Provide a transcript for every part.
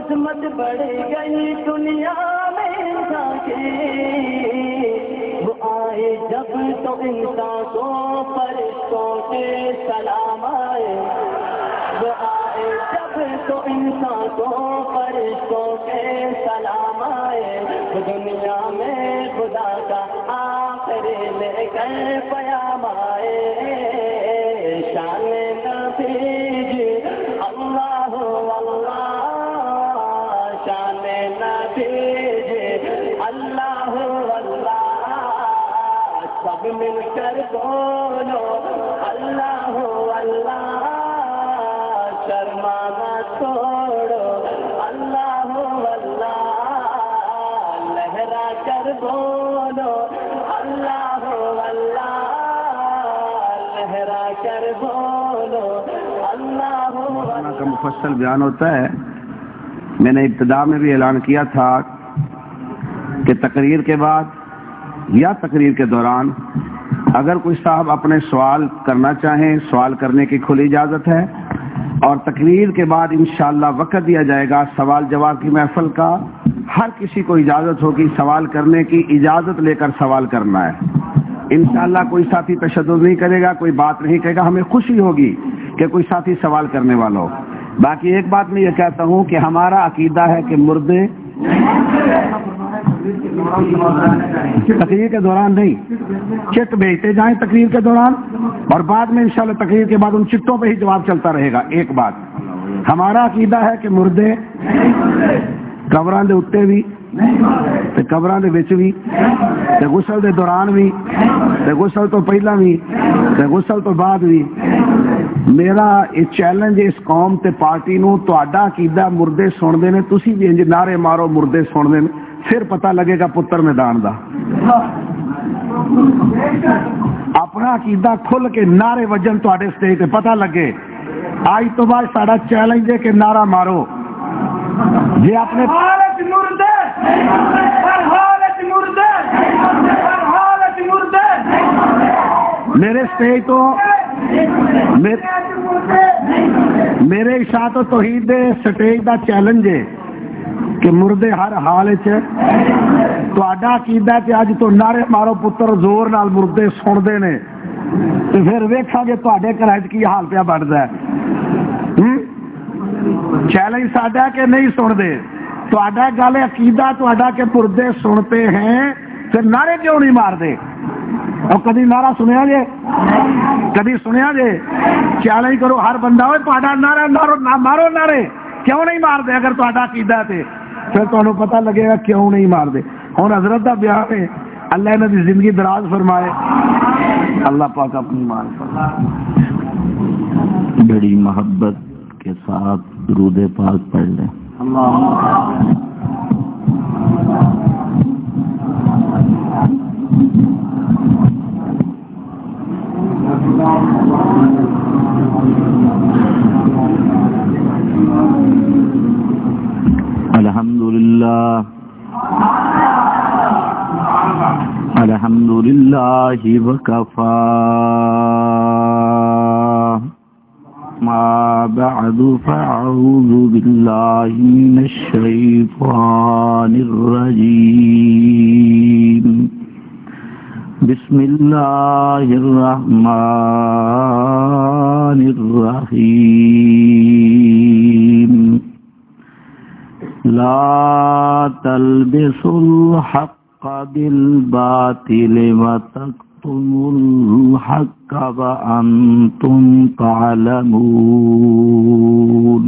عظمت بڑھ گئی دنیا میں انسان کی، وہ آئے جب تو انسان کو فرشتوں کے سلام آئے، وہ آئے جب تو انسان کو فرشتوں کے سلام آئے، دنیا میں خدا کا آخری لے کر پیام آئے، شان نبی جی اللہ اللہ، شان نبی جی اللہ اللہ، سب مل کر بولو اللہ اللہ، شرما نہ چھوڑو اللہ اللہ، لہرا کر بولو اللہ اللہ، لہرا کر بولو اللہ اللہ۔ کا مفصل بیان ہوتا ہے۔ میں نے ابتدا میں بھی اعلان کیا تھا کہ تقریر کے بعد یا تقریر کے دوران اگر کوئی صاحب اپنے سوال کرنا چاہیں، سوال کرنے کی کھلی اجازت ہے، اور تقریر کے بعد انشاءاللہ وقت دیا جائے گا سوال جواب کی محفل کا، ہر کسی کو اجازت ہوگی سوال کرنے کی، اجازت لے کر سوال کرنا ہے انشاءاللہ۔ کوئی ساتھی تشدد نہیں کرے گا، کوئی بات نہیں کہے گا، ہمیں خوشی ہوگی کہ کوئی ساتھی سوال کرنے والا ہو۔ باقی ایک بات میں یہ کہتا ہوں کہ ہمارا عقیدہ ہے کہ مردے تقریر کے دوران نہیں، چٹ بھیجتے جائیں تقریر کے دوران، اور بعد میں انشاءاللہ تقریر کے بعد ان چٹوں پہ ہی جواب چلتا رہے گا۔ ایک بات ہمارا عقیدہ ہے کہ مردے قبراں دے اتے بھی تے قبراں دے وچ بھی تے غسل دے دوران بھی تے غسل تو پہلا بھی تے غسل تو بعد بھی۔ میرا یہ چیلنج اس قوم تے پارٹی نو، تہاڈا عقیدہ مردے سنتے نے، تسی بھی انج نعرے مارو مردے سنتے نے، پھر پتہ لگے گا پتر میدان دا۔ اپنا عقیدہ کھل کے نعرے وجن تہاڈے سٹیج تے پتہ لگے۔ آج تو بعد ساڈا چیلنج ہے کہ نعرہ مارو جی اپنے حالت مردے میرے سٹیج تو میرے اشاعت و توحید دے سٹیج دا چیلنج ہے کہ مردے ہر حال تہاڈا عقیدہ کہ اج تو نعرے مارو پتر زور نال مردے سنتے نے، تو پھر ویکھاں گے تہاڈے گھر کی حال پیا بنتا ہے۔ چیلنج ساڈا کہ نہیں سنتے، تہاڈا گل عقیدہ تہاڈا کہ مردے سنتے ہیں، پھر نعرے کیوں نہیں مارتے؟ اور کبھی نعرہ سنیا جے؟ کبھی سنیا جے؟ چیلنج کرو ہر بندہ، ہوئے تہاڈا نعرہ مارو نعرے کیوں نہیں مارتے؟ اگر تہاڈا عقیدہ تے پھر تمہیں پتہ لگے گا کیوں نہیں مارتے۔ ہوں حضرت دا بیان ہے، اللہ انہاں دی زندگی دراز فرمائے، اللہ پاک اپنی مان فرمائے۔ بڑی محبت کے ساتھ درود پاک پڑھ لیں۔ الحمدللہ الحمدللہ وکفا ما بعد فاعوذ باللہ من الشیطان الرجیم بسم اللہ الرحمن الرحیم لا تلبسوا الحق بالباطل وتكتموا الحق وأنتم تعلمون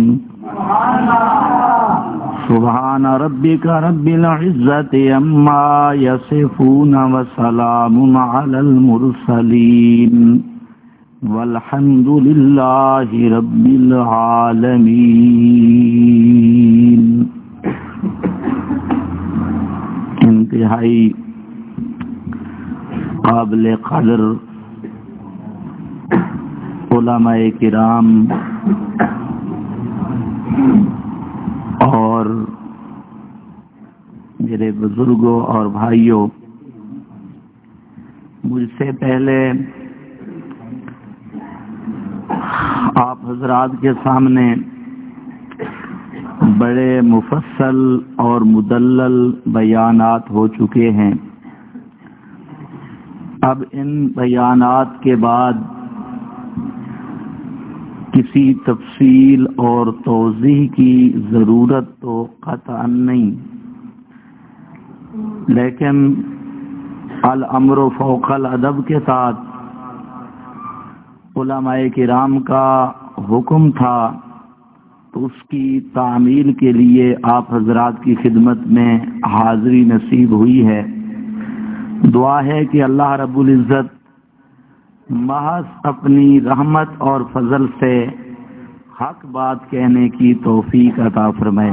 سبحان ربك رب العزة عما يصفون وسلام على المرسلين والحمد لله رب العالمين۔ انتہائی قابل قدر علماء کرام اور میرے بزرگوں اور بھائیوں، مجھ سے پہلے آپ حضرات کے سامنے بڑے مفصل اور مدلل بیانات ہو چکے ہیں. اب ان بیانات کے بعد کسی تفصیل اور توضیح کی ضرورت تو قطعا نہیں، لیکن الامر فوق الادب کے ساتھ علماء کرام کا حکم تھا تو اس کی تعمیل کے لیے آپ حضرات کی خدمت میں حاضری نصیب ہوئی ہے. دعا ہے کہ اللہ رب العزت محض اپنی رحمت اور فضل سے حق بات کہنے کی توفیق عطا فرمائے.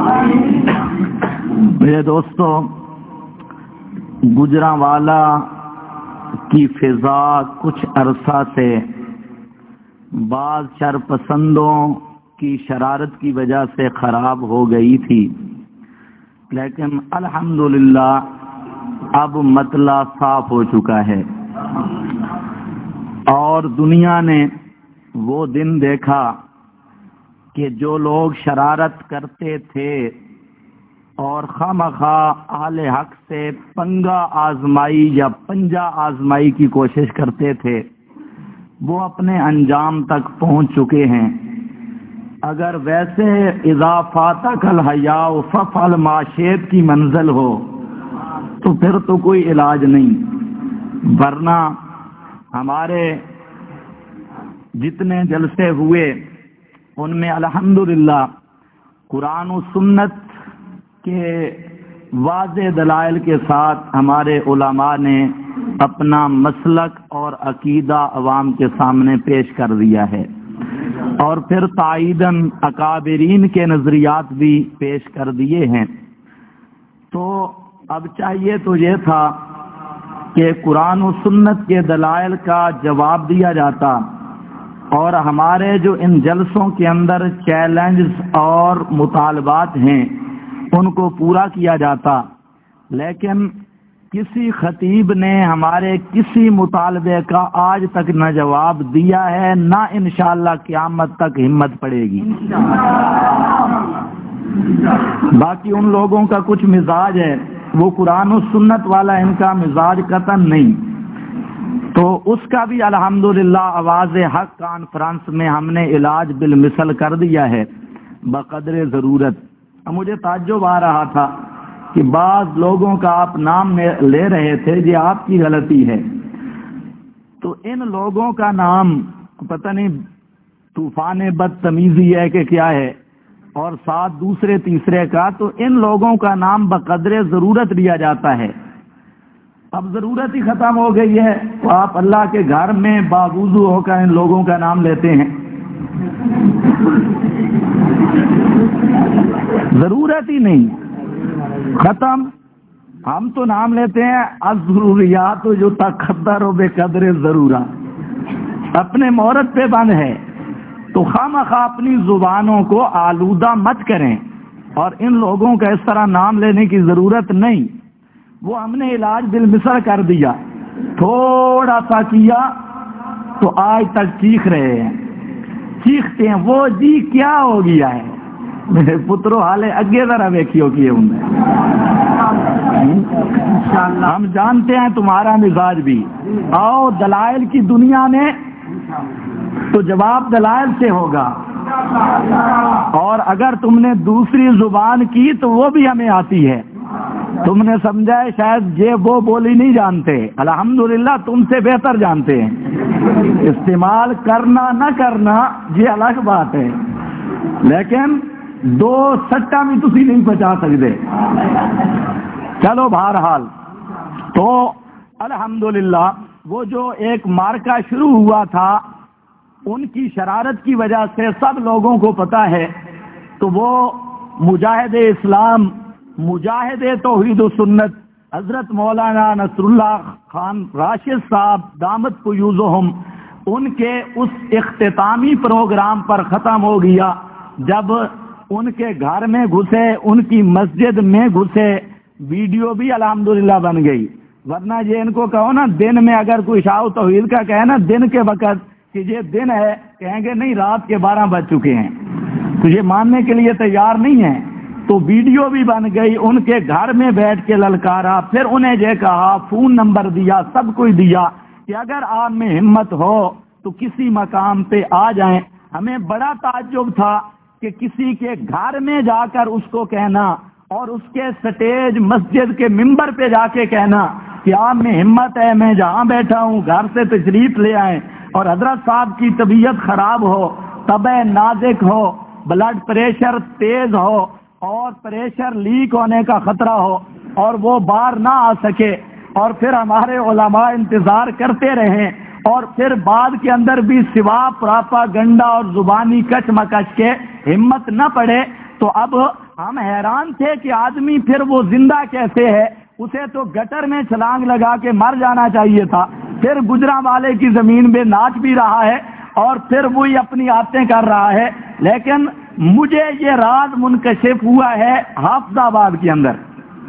میرے دوستو، گجرانوالا کی فضا کچھ عرصہ سے بعض شرپسندوں کی شرارت کی وجہ سے خراب ہو گئی تھی، لیکن الحمدللہ اب مسئلہ صاف ہو چکا ہے اور دنیا نے وہ دن دیکھا کہ جو لوگ شرارت کرتے تھے اور خواہ اہل حق سے پنگا آزمائی یا پنجا آزمائی کی کوشش کرتے تھے، وہ اپنے انجام تک پہنچ چکے ہیں. اگر ویسے اذا فاتک الحیاء فافعل ما شئت کی منزل ہو تو پھر تو کوئی علاج نہیں، ورنہ ہمارے جتنے جلسے ہوئے ان میں الحمدللہ قرآن و سنت کے واضح دلائل کے ساتھ ہمارے علماء نے اپنا مسلک اور عقیدہ عوام کے سامنے پیش کر دیا ہے، اور پھر تائیداً اکابرین کے نظریات بھی پیش کر دیے ہیں. تو اب چاہیے تو یہ تھا کہ قرآن و سنت کے دلائل کا جواب دیا جاتا اور ہمارے جو ان جلسوں کے اندر چیلنجز اور مطالبات ہیں ان کو پورا کیا جاتا، لیکن کسی خطیب نے ہمارے کسی مطالبے کا آج تک نہ جواب دیا ہے، نہ انشاءاللہ قیامت تک ہمت پڑے گی. باقی ان لوگوں کا کچھ مزاج ہے، وہ قرآن و سنت والا ان کا مزاج قطعاً نہیں. تو اس کا بھی الحمدللہ آواز حق کانفرنس میں ہم نے علاج بالمثل کر دیا ہے بقدر ضرورت. مجھے تعجب آ رہا تھا کہ بعض لوگوں کا آپ نام لے رہے تھے، یہ آپ کی غلطی ہے. تو ان لوگوں کا نام پتہ نہیں طوفان بدتمیزی ہے کہ کیا ہے، اور ساتھ دوسرے تیسرے کا، تو ان لوگوں کا نام بقدر ضرورت لیا جاتا ہے. اب ضرورت ہی ختم ہو گئی ہے تو آپ اللہ کے گھر میں باوضو ہو کر ان لوگوں کا نام لیتے ہیں. ضرورت ہی نہیں، ختم. ہم تو نام لیتے ہیں الضروریات جو تقدر و بے قدر ضرورت، اپنے مہرت پہ بند ہے. تو خواہ اپنی زبانوں کو آلودہ مت کریں، اور ان لوگوں کا اس طرح نام لینے کی ضرورت نہیں. وہ ہم نے علاج بالمثل کر دیا، تھوڑا سا کیا تو آج تک چیخ رہے ہیں، چیختے ہیں وہ جی کیا ہو گیا ہے. میرے پترو حالے اگے ذرا ویکھیو کیے ہوں. ہم جانتے ہیں تمہارا مزاج بھی. آؤ دلائل کی دنیا میں تو جواب دلائل سے ہوگا، اور اگر تم نے دوسری زبان کی تو وہ بھی ہمیں آتی ہے. تم نے سمجھا ہے شاید یہ وہ بولی نہیں جانتے، الحمدللہ تم سے بہتر جانتے ہیں. استعمال کرنا نہ کرنا یہ الگ بات ہے، لیکن دو سٹا بھی تسی نہیں بچا سکتے. چلو بہرحال تو الحمدللہ وہ جو ایک مارکا شروع ہوا تھا ان کی شرارت کی وجہ سے سب لوگوں کو پتا ہے. تو وہ مجاہد اسلام، مجاہد توحید و سنت حضرت مولانا نصر اللہ خان راشد صاحب دامت قیوزہم، ان کے اس اختتامی پروگرام پر ختم ہو گیا جب ان کے گھر میں گھسے، ان کی مسجد میں گھسے. ویڈیو بھی الحمدللہ بن گئی، ورنہ یہ ان کو کہو نا دن میں اگر کوئی اشاعت توحید کا کہے نا دن کے وقت کہ یہ دن ہے، کہیں گے نہیں رات کے 12 بج چکے ہیں. تجھے ماننے کے لیے تیار نہیں ہے. تو ویڈیو بھی بن گئی, ان کے گھر میں بیٹھ کے للکارا, پھر انہیں یہ کہا, فون نمبر دیا, سب کچھ دیا کہ اگر آپ میں ہمت ہو تو کسی مقام پہ آ جائیں. ہمیں بڑا تعجب تھا کہ کسی کے گھر میں جا کر اس کو کہنا اور اس کے سٹیج مسجد کے ممبر پہ جا کے کہنا کہ آپ میں ہمت ہے, میں جہاں بیٹھا ہوں گھر سے تشریف لے آئیں, اور حضرت صاحب کی طبیعت خراب ہو, طبع نازک ہو, بلڈ پریشر تیز ہو اور پریشر لیک ہونے کا خطرہ ہو اور وہ باہر نہ آ سکے, اور پھر ہمارے علماء انتظار کرتے رہیں, اور پھر بعد کے اندر بھی سوا پراپاگنڈا اور زبانی کش مکش کے ہمت نہ پڑے. تو اب ہم حیران تھے کہ آدمی پھر وہ زندہ کیسے ہے, اسے تو گٹر میں چھلانگ لگا کے مر جانا چاہیے تھا, پھر گجرا والے کی زمین میں ناچ بھی رہا ہے اور پھر وہی اپنی آتیں کر رہا ہے. لیکن مجھے یہ راز منکشف ہوا ہے حافظ آباد کے اندر,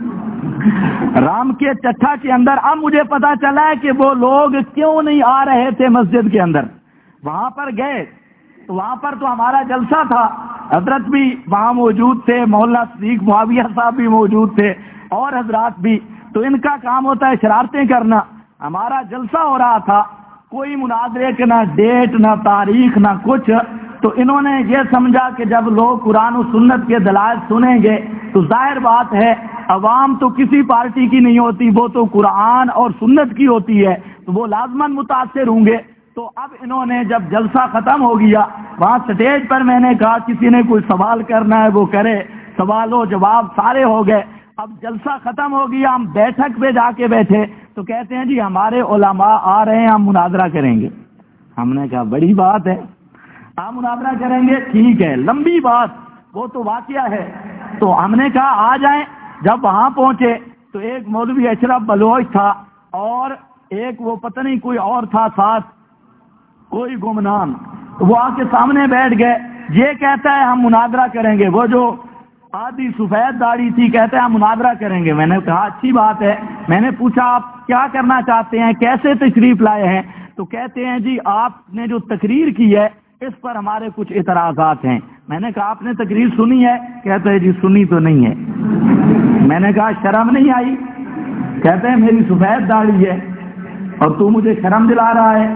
رام کے چٹھا کے اندر. اب مجھے پتا چلا ہے کہ وہ لوگ کیوں نہیں آ رہے تھے مسجد کے اندر. وہاں پر گئے تو وہاں پر تو ہمارا جلسہ تھا, حضرت بھی وہاں موجود تھے, مولانا صدیق معاویہ صاحب بھی موجود تھے اور حضرات بھی. تو ان کا کام ہوتا ہے شرارتیں کرنا. ہمارا جلسہ ہو رہا تھا, کوئی مناظرے کے نہ ڈیٹ نہ تاریخ نہ کچھ. تو انہوں نے یہ سمجھا کہ جب لوگ قرآن و سنت کے دلائل سنیں گے تو ظاہر بات ہے عوام تو کسی پارٹی کی نہیں ہوتی, وہ تو قرآن اور سنت کی ہوتی ہے, تو وہ لازماً متاثر ہوں گے. تو اب انہوں نے جب جلسہ ختم ہو گیا, وہاں سٹیج پر میں نے کہا کسی نے کوئی سوال کرنا ہے وہ کرے, سوال و جواب سارے ہو گئے. اب جلسہ ختم ہو گیا, ہم بیٹھک پہ جا کے بیٹھے تو کہتے ہیں جی ہمارے علماء آ رہے ہیں, ہم مناظرہ کریں گے. ہم نے کہا بڑی بات ہے, آپ مناظرہ کریں گے, ٹھیک ہے, لمبی بات, وہ تو واقعہ ہے. تو ہم نے کہا آ جائیں. جب وہاں پہنچے تو ایک مولوی اشرف بلوچ تھا اور ایک وہ پتہ نہیں کوئی اور تھا ساتھ, کوئی گمنام. وہ آ کے سامنے بیٹھ گئے, یہ کہتا ہے ہم مناظرہ کریں گے. وہ جو آدھی سفید داڑھی تھی کہتے ہیں ہم مناظرہ کریں گے. میں نے کہا اچھی بات ہے. میں نے پوچھا آپ کیا کرنا چاہتے ہیں, کیسے تشریف لائے ہیں؟ تو کہتے ہیں جی آپ نے جو تقریر کی ہے اس پر ہمارے کچھ اعتراضات ہیں. میں نے کہا آپ نے تقریر سنی ہے؟ کہتے ہیں جی سنی تو نہیں ہے. میں نے کہا شرم نہیں آئی؟ کہتے ہیں میری سفید داڑھی ہے اور تو مجھے شرم دلا رہا ہے,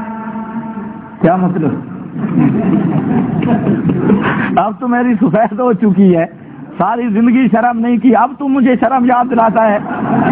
کیا مطلب؟ اب تو میری سفید ہو چکی ہے, ساری زندگی شرم نہیں کی, اب تو مجھے شرم یاد دلاتا ہے.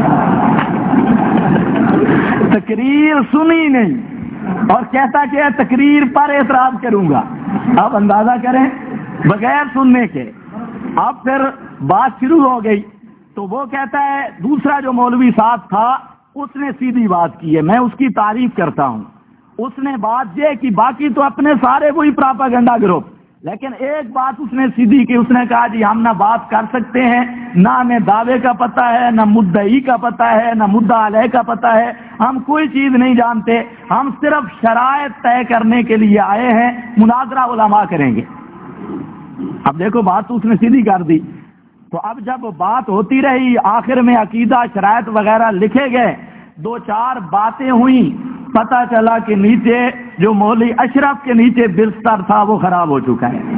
تقریر سنی نہیں اور کہتا کہ تقریر پر اعتراض کروں گا. آپ اندازہ کریں بغیر سننے کے. اب پھر بات شروع ہو گئی تو وہ کہتا ہے, دوسرا جو مولوی صاحب تھا اس نے سیدھی بات کی ہے, میں اس کی تعریف کرتا ہوں. اس نے بات یہ کہ باقی تو اپنے سارے وہی پراپاگنڈا گروپ, لیکن ایک بات اس نے سیدھی کی. اس نے کہا جی ہم نہ بات کر سکتے ہیں, نہ ہمیں دعوے کا پتہ ہے, نہ مدعی کا پتہ ہے, نہ مدعا علیہ کا پتہ ہے, ہم کوئی چیز نہیں جانتے, ہم صرف شرائط طے کرنے کے لیے آئے ہیں, مناظرہ علماء کریں گے. اب دیکھو بات تو اس نے سیدھی کر دی. تو اب جب بات ہوتی رہی, آخر میں عقیدہ شرائط وغیرہ لکھے گئے, دو چار باتیں ہوئیں, پتہ چلا کہ نیچے جو مولوی اشرف کے نیچے بستر تھا وہ خراب ہو چکا ہے.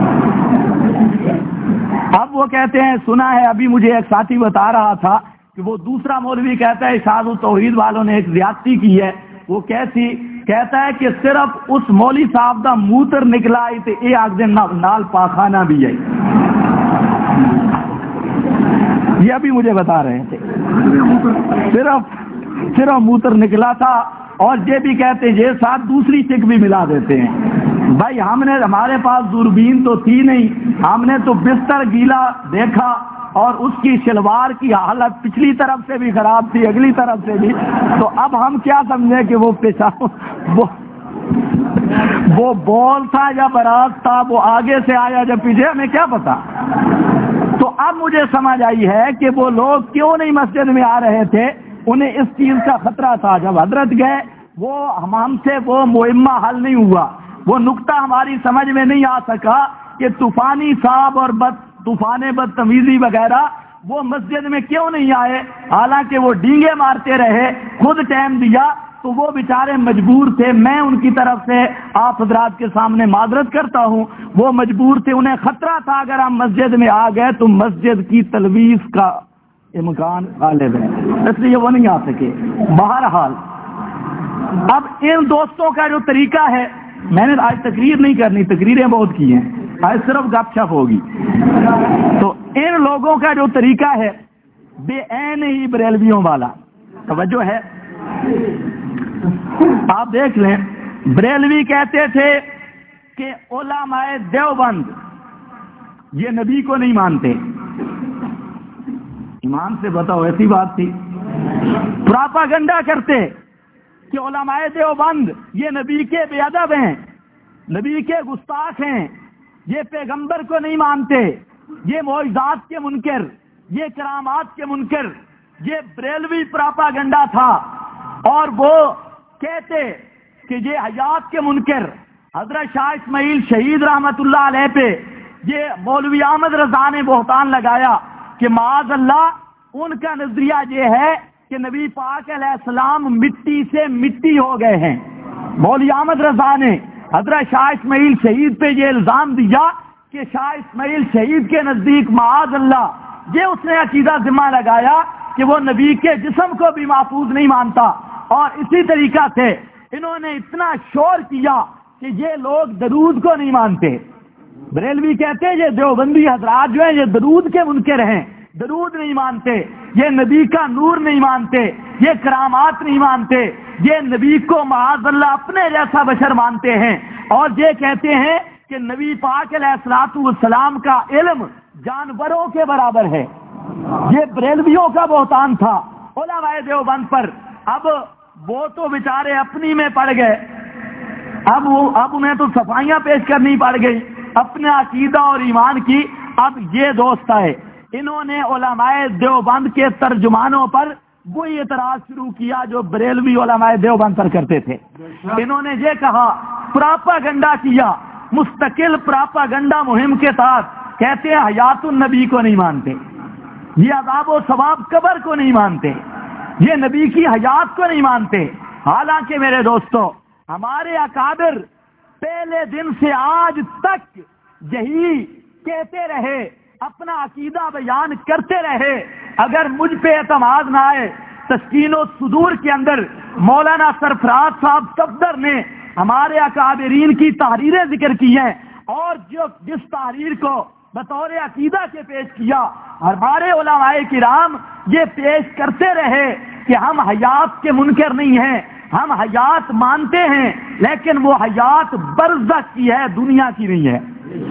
اب وہ کہتے ہیں سنا ہے, ابھی مجھے ایک ساتھی بتا رہا تھا کہ وہ دوسرا مولوی کہتا ہے اشاعت التوحید والوں نے ایک زیادتی کی ہے. وہ کیسی؟ کہتا ہے کہ صرف اس مولوی صاحب کا موتر نکلا آئی تو یہ آگ دن نال پاخانہ بھی ہے. یہ ابھی مجھے بتا رہے تھے, صرف موتر نکلا تھا. اور یہ بھی کہتے ہیں یہ ساتھ دوسری چک بھی ملا دیتے ہیں. بھائی ہمارے پاس دوربین تو تھی نہیں, ہم نے تو بستر گیلا دیکھا اور اس کی شلوار کی حالت پچھلی طرف سے بھی خراب تھی, اگلی طرف سے بھی. تو اب ہم کیا سمجھیں کہ وہ پیشاب وہ بول تھا یا براز تھا, وہ آگے سے آیا جب پیچھے, ہمیں کیا پتا. تو اب مجھے سمجھ آئی ہے کہ وہ لوگ کیوں نہیں مسجد میں آ رہے تھے, انہیں اس چیز کا خطرہ تھا. جب حضرت گئے وہ ہم سے وہ معمہ حل نہیں ہوا, وہ نقطہ ہماری سمجھ میں نہیں آ سکا کہ طوفانی صاحب اور طوفان بدتمیزی وغیرہ وہ مسجد میں کیوں نہیں آئے؟ حالانکہ وہ ڈینگے مارتے رہے، خود ٹائم دیا تو وہ بیچارے مجبور تھے. میں ان کی طرف سے آپ حضرات کے سامنے معذرت کرتا ہوں، وہ مجبور تھے، انہیں خطرہ تھا اگر ہم مسجد میں آ گئے تو مسجد کی تلویث کا امکان غالب ہے، اس لیے وہ نہیں آ سکے. بہرحال اب ان دوستوں کا جو طریقہ ہے، میں نے آج تقریر نہیں کرنی، تقریریں بہت کی ہیں، آج صرف گپ شپ ہوگی. تو ان لوگوں کا جو طریقہ ہے بے عین ہی بریلویوں والا. توجہ ہے، آپ دیکھ لیں، بریلوی کہتے تھے کہ علماء دیوبند یہ نبی کو نہیں مانتے. ایمان سے بتاؤ، ایسی بات تھی؟ پراپاگنڈا کرتے کہ علماء دیوبند یہ نبی کے بے ادب ہیں، نبی کے گستاخ ہیں، یہ پیغمبر کو نہیں مانتے، یہ معجزات کے منکر، یہ کرامات کے منکر. یہ بریلوی پراپاگنڈا تھا. اور وہ کہتے کہ یہ حیات کے منکر. حضرت شاہ اسماعیل شہید رحمت اللہ علیہ پہ یہ مولوی احمد رضا نے بہتان لگایا کہ معاذ اللہ ان کا نظریہ یہ ہے کہ نبی پاک علیہ السلام مٹی سے مٹی ہو گئے ہیں. مولوی احمد رضا نے حضرت شاہ اسماعیل شہید پہ یہ الزام دیا کہ شاہ اسماعیل شہید کے نزدیک معاذ اللہ یہ اس نے عقیدہ ذمہ لگایا کہ وہ نبی کے جسم کو بھی محفوظ نہیں مانتا. اور اسی طریقہ سے انہوں نے اتنا شور کیا کہ یہ لوگ درود کو نہیں مانتے. بریلوی کہتے ہیں یہ دیوبندی حضرات جو ہیں یہ درود کے منکر ہیں، درود نہیں مانتے، یہ نبی کا نور نہیں مانتے، یہ کرامات نہیں مانتے، یہ نبی کو معاذ اللہ اپنے جیسا بشر مانتے ہیں. اور یہ کہتے ہیں کہ نبی پاک علیہ الصلوۃ والسلام کا علم جانوروں کے برابر ہے. یہ بریلویوں کا بہتان تھا علماء دیوبند پر. اب وہ تو بیچارے اپنی میں پڑ گئے، اب انہیں تو صفائیاں پیش کرنی پڑ گئی اپنے عقیدہ اور ایمان کی. اب یہ دوست آئے، انہوں نے علماء دیوبند کے ترجمانوں پر وہی اعتراض شروع کیا جو بریلوی علماء دیوبند پر کرتے تھے. انہوں نے یہ کہا، پراپاگنڈا کیا، مستقل پراپاگنڈا مہم کے تحت کہتے ہیں حیات النبی کو نہیں مانتے، یہ عذاب و ثواب قبر کو نہیں مانتے، یہ نبی کی حیات کو نہیں مانتے. حالانکہ میرے دوستو ہمارے اکابر پہلے دن سے آج تک یہی کہتے رہے، اپنا عقیدہ بیان کرتے رہے. اگر مجھ پہ اعتماد نہ آئے، تسکین و صدور کے اندر مولانا سرفراز صاحب صفدر نے ہمارے اکابرین کی تحریریں ذکر کی ہیں، اور جس تحریر کو بطور عقیدہ کے پیش کیا، ہمارے علماء کرام یہ پیش کرتے رہے کہ ہم حیات کے منکر نہیں ہیں، ہم حیات مانتے ہیں، لیکن وہ حیات برزخ کی ہے، دنیا کی نہیں ہے.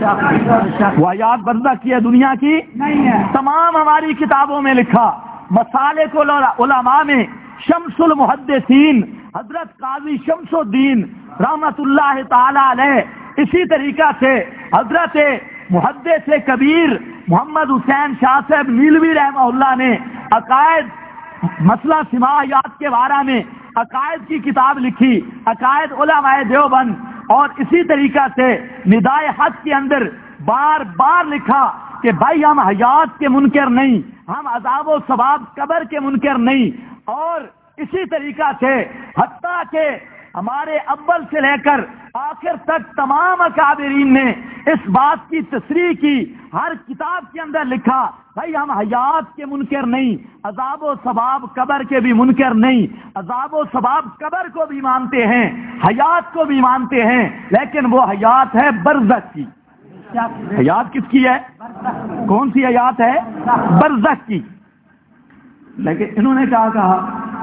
وہ حیات برزخ کی ہے، دنیا کی نہیں ہے. تمام ہماری کتابوں میں لکھا. مسالک علماء میں شمس المحدثین حضرت قاضی شمس الدین رحمت اللہ تعالی علیہ، اسی طریقہ سے حضرت محدث کبیر محمد حسین شاہ صاحب نیلوی رحمہ اللہ نے عقائد مسئلہ سماعیات کے بارے میں عقائد کی کتاب لکھی، عقائد علماء دیوبند. اور اسی طریقہ سے ندائے حق کے اندر بار بار لکھا کہ بھائی ہم حیات کے منکر نہیں، ہم عذاب و ثواب قبر کے منکر نہیں. اور اسی طریقہ سے حتیٰ کہ ہمارے اول سے لے کر آخر تک تمام اکابرین نے اس بات کی تصریح کی، ہر کتاب کے اندر لکھا بھائی ہم حیات کے منکر نہیں، عذاب و ثواب قبر کے بھی منکر نہیں، عذاب و ثواب قبر کو بھی مانتے ہیں، حیات کو بھی مانتے ہیں، لیکن وہ حیات ہے برزخ کی. حیات کس کی ہے؟ کون سی حیات ہے؟ برزخ کی. لیکن انہوں نے کیا کہا؟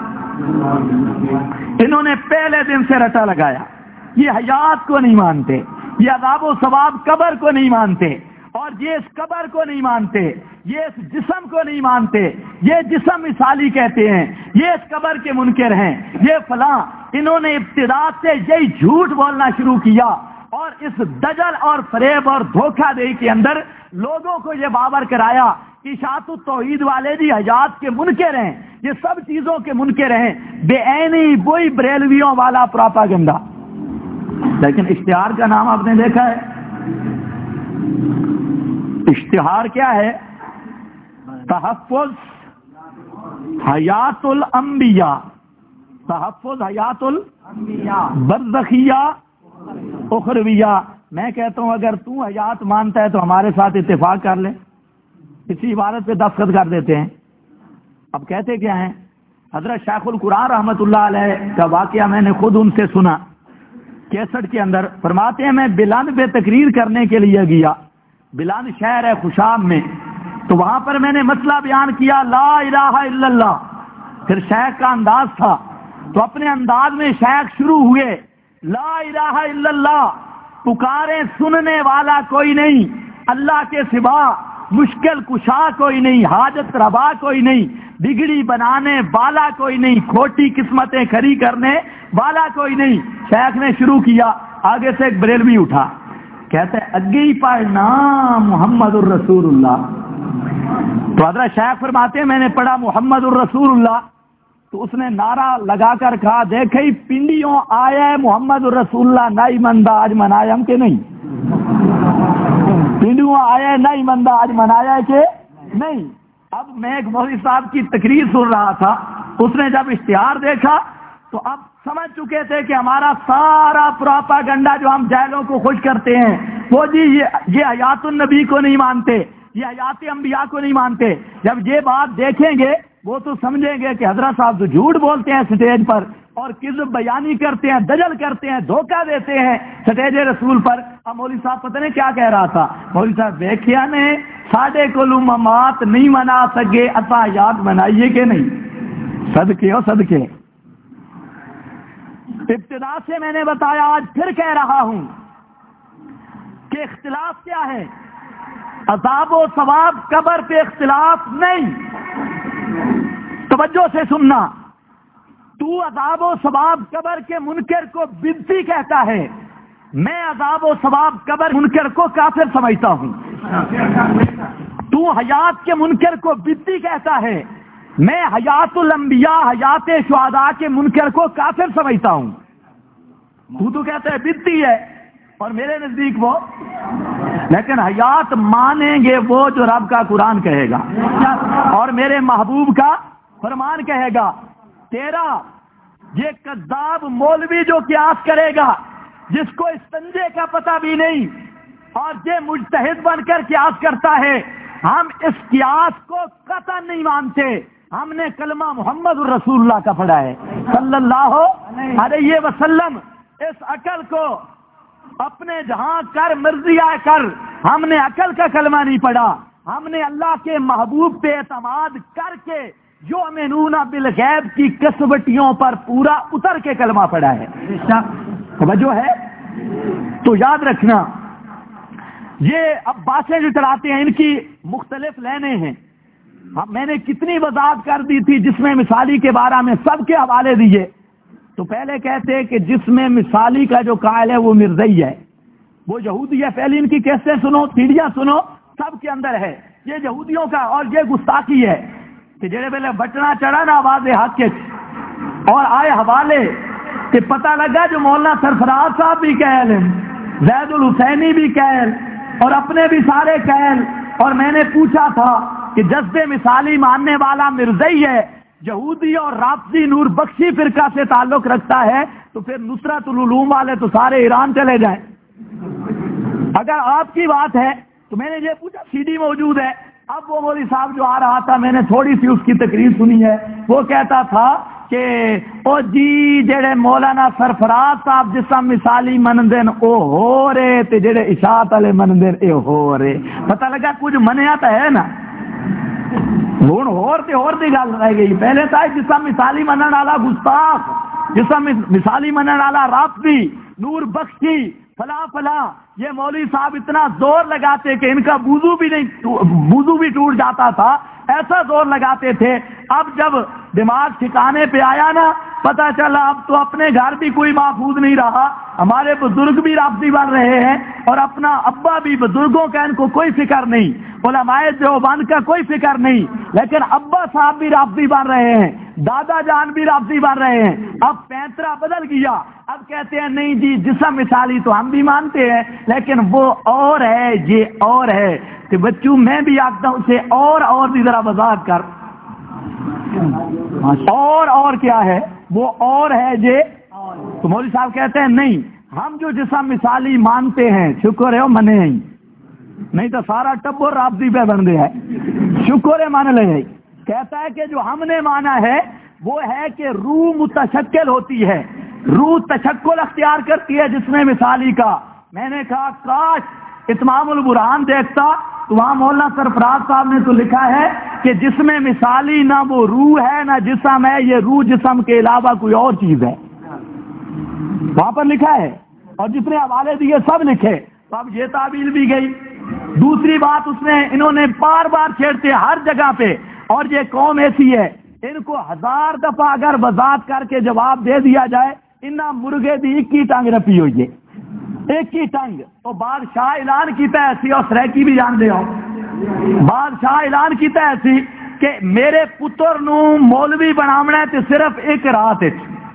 انہوں نے پہلے دن سے رٹا لگایا، یہ حیات کو نہیں مانتے، یہ عذاب و ثواب قبر کو نہیں مانتے، اور یہ اس قبر کو نہیں مانتے، یہ اس جسم کو نہیں مانتے، یہ جسم مثالی کہتے ہیں، یہ اس قبر کے منکر ہیں، یہ فلاں. انہوں نے ابتدا سے یہی جھوٹ بولنا شروع کیا، اور اس دجل اور فریب اور دھوکہ دہی کے اندر لوگوں کو یہ باور کرایا کہ اشاعت التوحید والے بھی حیات کے منکر ہیں، یہ سب چیزوں کے منکر ہیں. بے عینی وہی بریلویوں والا پراپاگنڈا. لیکن اشتہار کا نام آپ نے دیکھا ہے؟ اشتہار کیا ہے؟ تحفظ حیات الانبیاء، تحفظ حیات الانبیاء برزخیہ اخرویہ. میں کہتا ہوں اگر تو حیات مانتا ہے تو ہمارے ساتھ اتفاق کر لے، اسی عبارت پہ دستخط کر دیتے ہیں. اب کہتے کیا ہیں؟ حضرت شیخ القرآن رحمۃ اللہ علیہ کا واقعہ میں نے خود ان سے سنا کیسٹ کے اندر. فرماتے ہیں میں بلند پہ تقریر کرنے کے لیے گیا، بلند شہر ہے خوشام میں، تو وہاں پر میں نے مسئلہ بیان کیا لا الہ الا اللہ. پھر شیخ کا انداز تھا تو اپنے انداز میں شیخ شروع ہوئے لا الہ الا اللہ، پکارے سننے والا کوئی نہیں اللہ کے سوا، مشکل کشا کوئی نہیں، حاجت روا کوئی نہیں، بگڑی بنانے والا کوئی نہیں، کھوٹی قسمتیں کھری کرنے والا کوئی نہیں. شیخ نے شروع کیا، آگے سے ایک بریلوی اٹھا، کہتے ہیں اگے ہی پڑھنا محمد الرسول اللہ. تو حضرت شیخ فرماتے ہیں میں نے پڑھا محمد الرسول اللہ، تو اس نے نعرہ لگا کر کہا دیکھیں پنڈیوں آیا ہے محمد الرسول اللہ نہیں مندہ آج منایا ہم کہ نہیں، پنڈیوں آیا ہے نہیں مندہ آج منایا ہے کہ نہیں. اب میں ایک مولوی صاحب کی تقریر سن رہا تھا، اس نے جب اشتہار دیکھا تو اب سمجھ چکے تھے کہ ہمارا سارا پراپاگنڈا جو ہم جاہلوں کو خوش کرتے ہیں وہ جی یہ حیات النبی کو نہیں مانتے، یہ حیات انبیاء کو نہیں مانتے. جب یہ بات دیکھیں گے وہ تو سمجھیں گے کہ حضرت صاحب تو جھوٹ بولتے ہیں اسٹیج پر اور کذب بیانی کرتے ہیں، دجل کرتے ہیں، دھوکہ دیتے ہیں سٹیج رسول پر. اب مولوی صاحب پتہ نہیں کیا کہہ رہا تھا، مولوی صاحب دیکھیا نے ساڈے کولوں ممات نہیں منا سکے اتا یاد منائیے کہ نہیں. صدقے ہو صدقے. ابتدا سے میں نے بتایا، آج پھر کہہ رہا ہوں کہ اختلاف کیا ہے؟ عذاب و ثواب قبر پہ اختلاف نہیں. توجہ سے سننا، تو عذاب و ثواب قبر کے منکر کو بدعتی کہتا ہے، میں عذاب و ثواب قبر منکر کو کافر سمجھتا ہوں. تو حیات کے منکر کو بدعتی کہتا ہے، میں حیات الانبیاء حیات شہداء کے منکر کو کافر سمجھتا ہوں. تو کہتا ہے بدعتی ہے اور میرے نزدیک وہ، لیکن حیات مانیں گے وہ جو رب کا قرآن کہے گا اور میرے محبوب کا فرمان کہے گا. تیرا یہ کذاب مولوی جو قیاس کرے گا جس کو استنجے کا پتہ بھی نہیں اور یہ مجتہد بن کر قیاس کرتا ہے، ہم اس قیاس کو قطعا نہیں مانتے. ہم نے کلمہ محمد الرسول اللہ کا پڑھا ہے صلی اللہ علیہ وسلم. اس عقل کو اپنے جہاں کر مرضی آئے کر، ہم نے عقل کا کلمہ نہیں پڑھا، ہم نے اللہ کے محبوب پہ اعتماد کر کے یؤمنون بالغیب کی کسوٹیوں پر پورا اتر کے کلمہ پڑھا ہے. توجہ ہے تو یاد رکھنا، یہ اب باتیں جو چلاتے ہیں ان کی مختلف لائنیں ہیں. میں نے کتنی وضاحت کر دی تھی جس میں مثالی کے بارے میں سب کے حوالے دیے. تو پہلے کہتے کہ جس میں مثالی کا جو قائل ہے وہ مرزئی ہے، وہ یہودی ہے. پہلے ان کی کیسے سنو، سیڑھیاں سنو، سب کے اندر ہے یہ یہودیوں کا. اور یہ گستاخی ہے کہ جڑے پہلے بٹنا چڑھا نا آواز حق کے اور آئے حوالے کہ پتہ لگا جو مولانا سرفراز صاحب بھی کہل، زید الحسینی بھی کہل اور اپنے بھی سارے کہل. اور میں نے پوچھا تھا کہ جذب مثالی ماننے والا مرزئی ہے، یہودی اور رافضی نور بخشی فرقہ سے تعلق رکھتا ہے، تو پھر نصرت العلوم والے تو سارے ایران چلے جائیں. اگر آپ کی بات ہے تو میں نے یہ پوچھا، سی ڈی موجود ہے. اب وہ مولوی صاحب جو آ رہا تھا میں نے تھوڑی سی اس کی تقریر سنی ہے، وہ کہتا تھا کہ او جی جڑے مولانا سرفراز صاحب جس مثالی مندن او ہو رہے تے جڑے اشاعت والے مندن اے ہو رہے. پتہ لگا کچھ منیا تو ہے نا، ہوں ہور دی گل رہ گئی. پہلے تھا جس مثالی منن والا گستاخ، جس مثالی منن والا رافضی نور بخشی فلاں فلاں، یہ مولوی صاحب اتنا زور لگاتے کہ ان کا وضو بھی ٹوٹ جاتا تھا، ایسا زور لگاتے تھے. اب جب دماغ ٹھکانے پہ آیا نا، پتا چلا اب تو اپنے گھر بھی کوئی محفوظ نہیں رہا، ہمارے بزرگ بھی رافضی بن رہے ہیں اور اپنا ابا بھی، بزرگوں کا ان کو کوئی فکر نہیں، علماء دیوبند کا کوئی فکر نہیں، لیکن ابا صاحب بھی رافضی بن رہے ہیں، دادا جان بھی رافضی بن رہے ہیں۔ اب پینترا بدل گیا، اب کہتے ہیں نہیں جی جسم مثالی تو ہم بھی مانتے ہیں لیکن وہ اور ہے، یہ اور ہے۔ کہ بچوں میں بھی آتا ہوں اسے اور بھی ذرا وضاحت کر، اور کیا ہے وہ اور ہے یہ، تو مولوی صاحب کہتے ہیں نہیں، ہم جو جسم مثالی مانتے ہیں شکر ہے وہ منے ہی، نہیں تو سارا ٹبر رافضی پہ بن دیا ہے، شکر ہے مان لے۔ کہتا ہے کہ جو ہم نے مانا ہے وہ ہے کہ روح متشکل ہوتی ہے، روح تشکل اختیار کرتی ہے جسم مثالی کا۔ میں نے کہا کاش اتمام البرہان دیکھتا تو وہاں مولانا سرفراز صاحب نے تو لکھا ہے کہ جسم مثالی نہ وہ روح ہے نہ جسم ہے، یہ روح جسم کے علاوہ کوئی اور چیز ہے، وہاں پر لکھا ہے، اور جتنے حوالے دیے سب لکھے۔ تو اب یہ تعبیر بھی گئی۔ دوسری بات اس نے انہوں نے بار بار چھیڑتے ہر جگہ پہ، اور یہ قوم ایسی ہے ان کو 1000 دفعہ اگر وضاحت کر کے جواب دے دیا جائے، انہاں مرغے دی ایک ہی ٹانگ رپی ہوئی ہے، ایک ہی ٹانگ۔ تو بادشاہ اعلان کیتا ایسی، اور سریکی بھی جان دے ہو، بادشاہ اعلان کیتا ایسی کہ میرے پتر نو مولوی بناونا ہے تے صرف ایک رات ہے،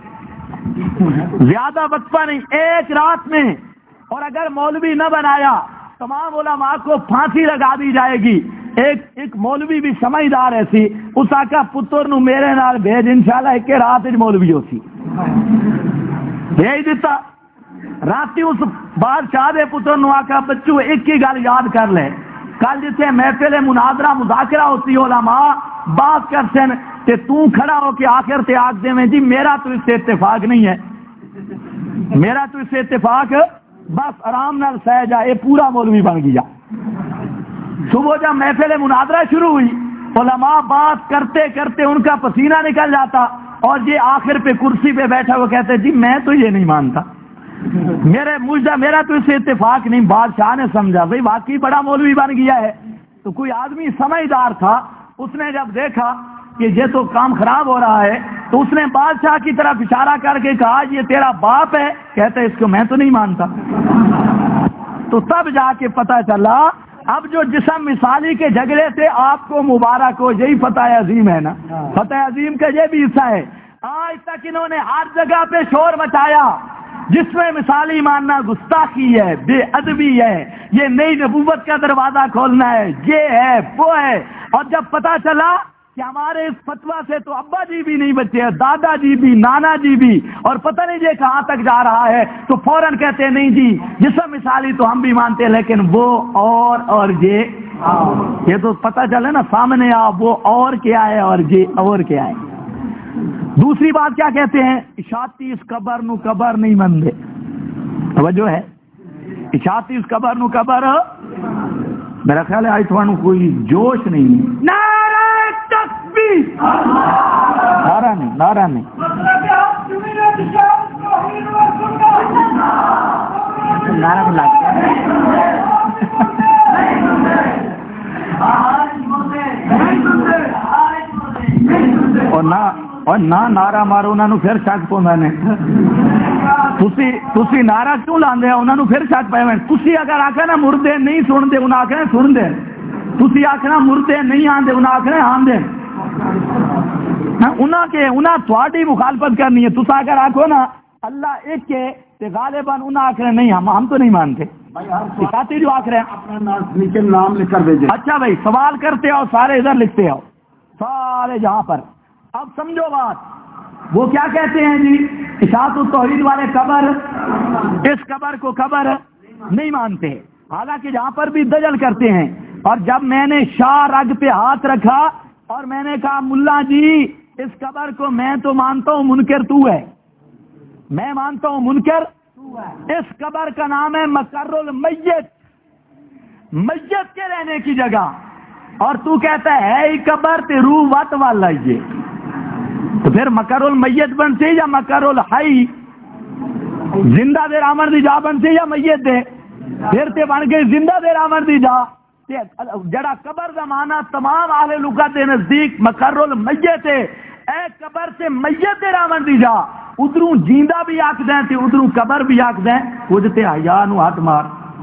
زیادہ وقفہ نہیں، ایک رات میں، اور اگر مولوی نہ بنایا تمام علماء کو پھانسی لگا دی جائے گی۔ ایک مولوی بھی سمجھدار ایسی، اس آقا پتر نو میرے نال بھیج، انشاءاللہ ایک رات مولوی ہوتی، بھیج دیتا۔ راتی اس بادشاہ دے پتر نو آقا بچوں ایک ہی گل یاد کر لے، کل جتنے محفل مناظرہ مذاکرہ ہوتی علماء بات کرتے ہیں تے تو کھڑا ہو کے آخر تے آگ دے میں جی میرا تو اس سے اتفاق نہیں ہے، میرا تو اس سے اتفاق، بس آرام نال سہ جا، یہ پورا مولوی بن گیا۔ صبح جب محفل مناظرہ شروع ہوئی، علماء بات کرتے کرتے ان کا پسینہ نکل جاتا، اور یہ آخر پہ کرسی پہ بیٹھا وہ کہتے جی میں تو یہ نہیں مانتا، میرا تو اس سے اتفاق نہیں۔ بادشاہ نے سمجھا بھئی واقعی بڑا مولوی بن گیا ہے، تو کوئی آدمی سمجھدار تھا، اس نے جب دیکھا کہ یہ تو کام خراب ہو رہا ہے تو اس نے بادشاہ کی طرف اشارہ کر کے کہا یہ تیرا باپ ہے؟ کہتے اس کو میں تو نہیں مانتا۔ تو تب جا کے پتہ چلا اب جو جسم مثالی کے جھگڑے تھے، آپ کو مبارک ہو، یہی فتح عظیم ہے نا، فتح عظیم کا یہ بھی حصہ ہے۔ آج تک انہوں نے ہر جگہ پہ شور مچایا، جس میں مثالی ماننا گستاخی ہے، بے ادبی ہے، یہ نئی نبوت کا دروازہ کھولنا ہے، یہ ہے وہ ہے۔ اور جب پتا چلا کہ ہمارے اس فتویٰ سے تو ابا جی بھی نہیں بچے، دادا جی بھی، نانا جی بھی، اور پتہ نہیں یہ کہاں تک جا رہا ہے، تو فوراً کہتے ہیں نہیں جی جسم مثالی تو ہم بھی مانتے ہیں لیکن وہ اور یہ تو پتہ چلے نا سامنے وہ اور کیا ہے اور یہ اور کیا ہے۔ دوسری بات کیا کہتے ہیں؟ اشاعتی اس قبر نو قبر نہیں مندے، توجہ ہے، اشاعتی اس قبر نو قبر، میرا خیال ہے آج تھوڑا کوئی جوش نہیں ہے۔ نعرہ تکبیر، نعرہ نہیں اور نہ نعرہ مارو انہوں نے پھر شک پوندا نے، تسی نعرہ کیوں لاندے ہو؟ انہوں نے پھر شک پائے، تسی اگر آکھے نا مردے نہیں سن دے انہاں آکھنا سن دے، تسی آکھنا مردے نہیں آندے انہاں آکھنا آندے، انہاں تھوڑی مخالفت کرنی ہے۔ تسا اگر آکھو نا اللہ ایک ہے تے غالباً انہاں آکھنا نہیں ہم تو نہیں مانتے، ساتھی جو آکھ رہے ہیں اپنا نیچے نام لکھ کر بھیجیں۔ اچھا بھائی سوال کرتے ہو سارے ادھر لکھتے ہو سارے جہاں پر، اب سمجھو بات، وہ کیا کہتے ہیں جی اشاعت التوحید والے قبر، اس قبر کو قبر نہیں مانتے، حالانکہ جہاں پر بھی دجل کرتے ہیں۔ اور جب میں نے شاہ رگ پہ ہاتھ رکھا اور میں نے کہا ملا جی اس قبر کو میں تو مانتا ہوں منکر تو ہے، میں مانتا ہوں منکر، اس قبر کا نام ہے مقر المیت، میت کے رہنے کی جگہ، اور تو کہتا ہے ہی قبر تے روح وت والا یہ، تو پھر مقر المیت بنتے یا مقر الحی، زندہ دے رامر دی جا بنتے یا میت دے، پھر تے بن گئی زندہ دے رامر دی جا، جڑا قبر دا مانا تمام اہل لغت دے نزدیک مقر المیت ہے، اے قبر سے میت دے راون دی جا، ادھروں جیندہ بھی آکھ دیں تے ادھروں قبر بھی آکھ دیں، کچھ تے حیا نو ہاتھ مار،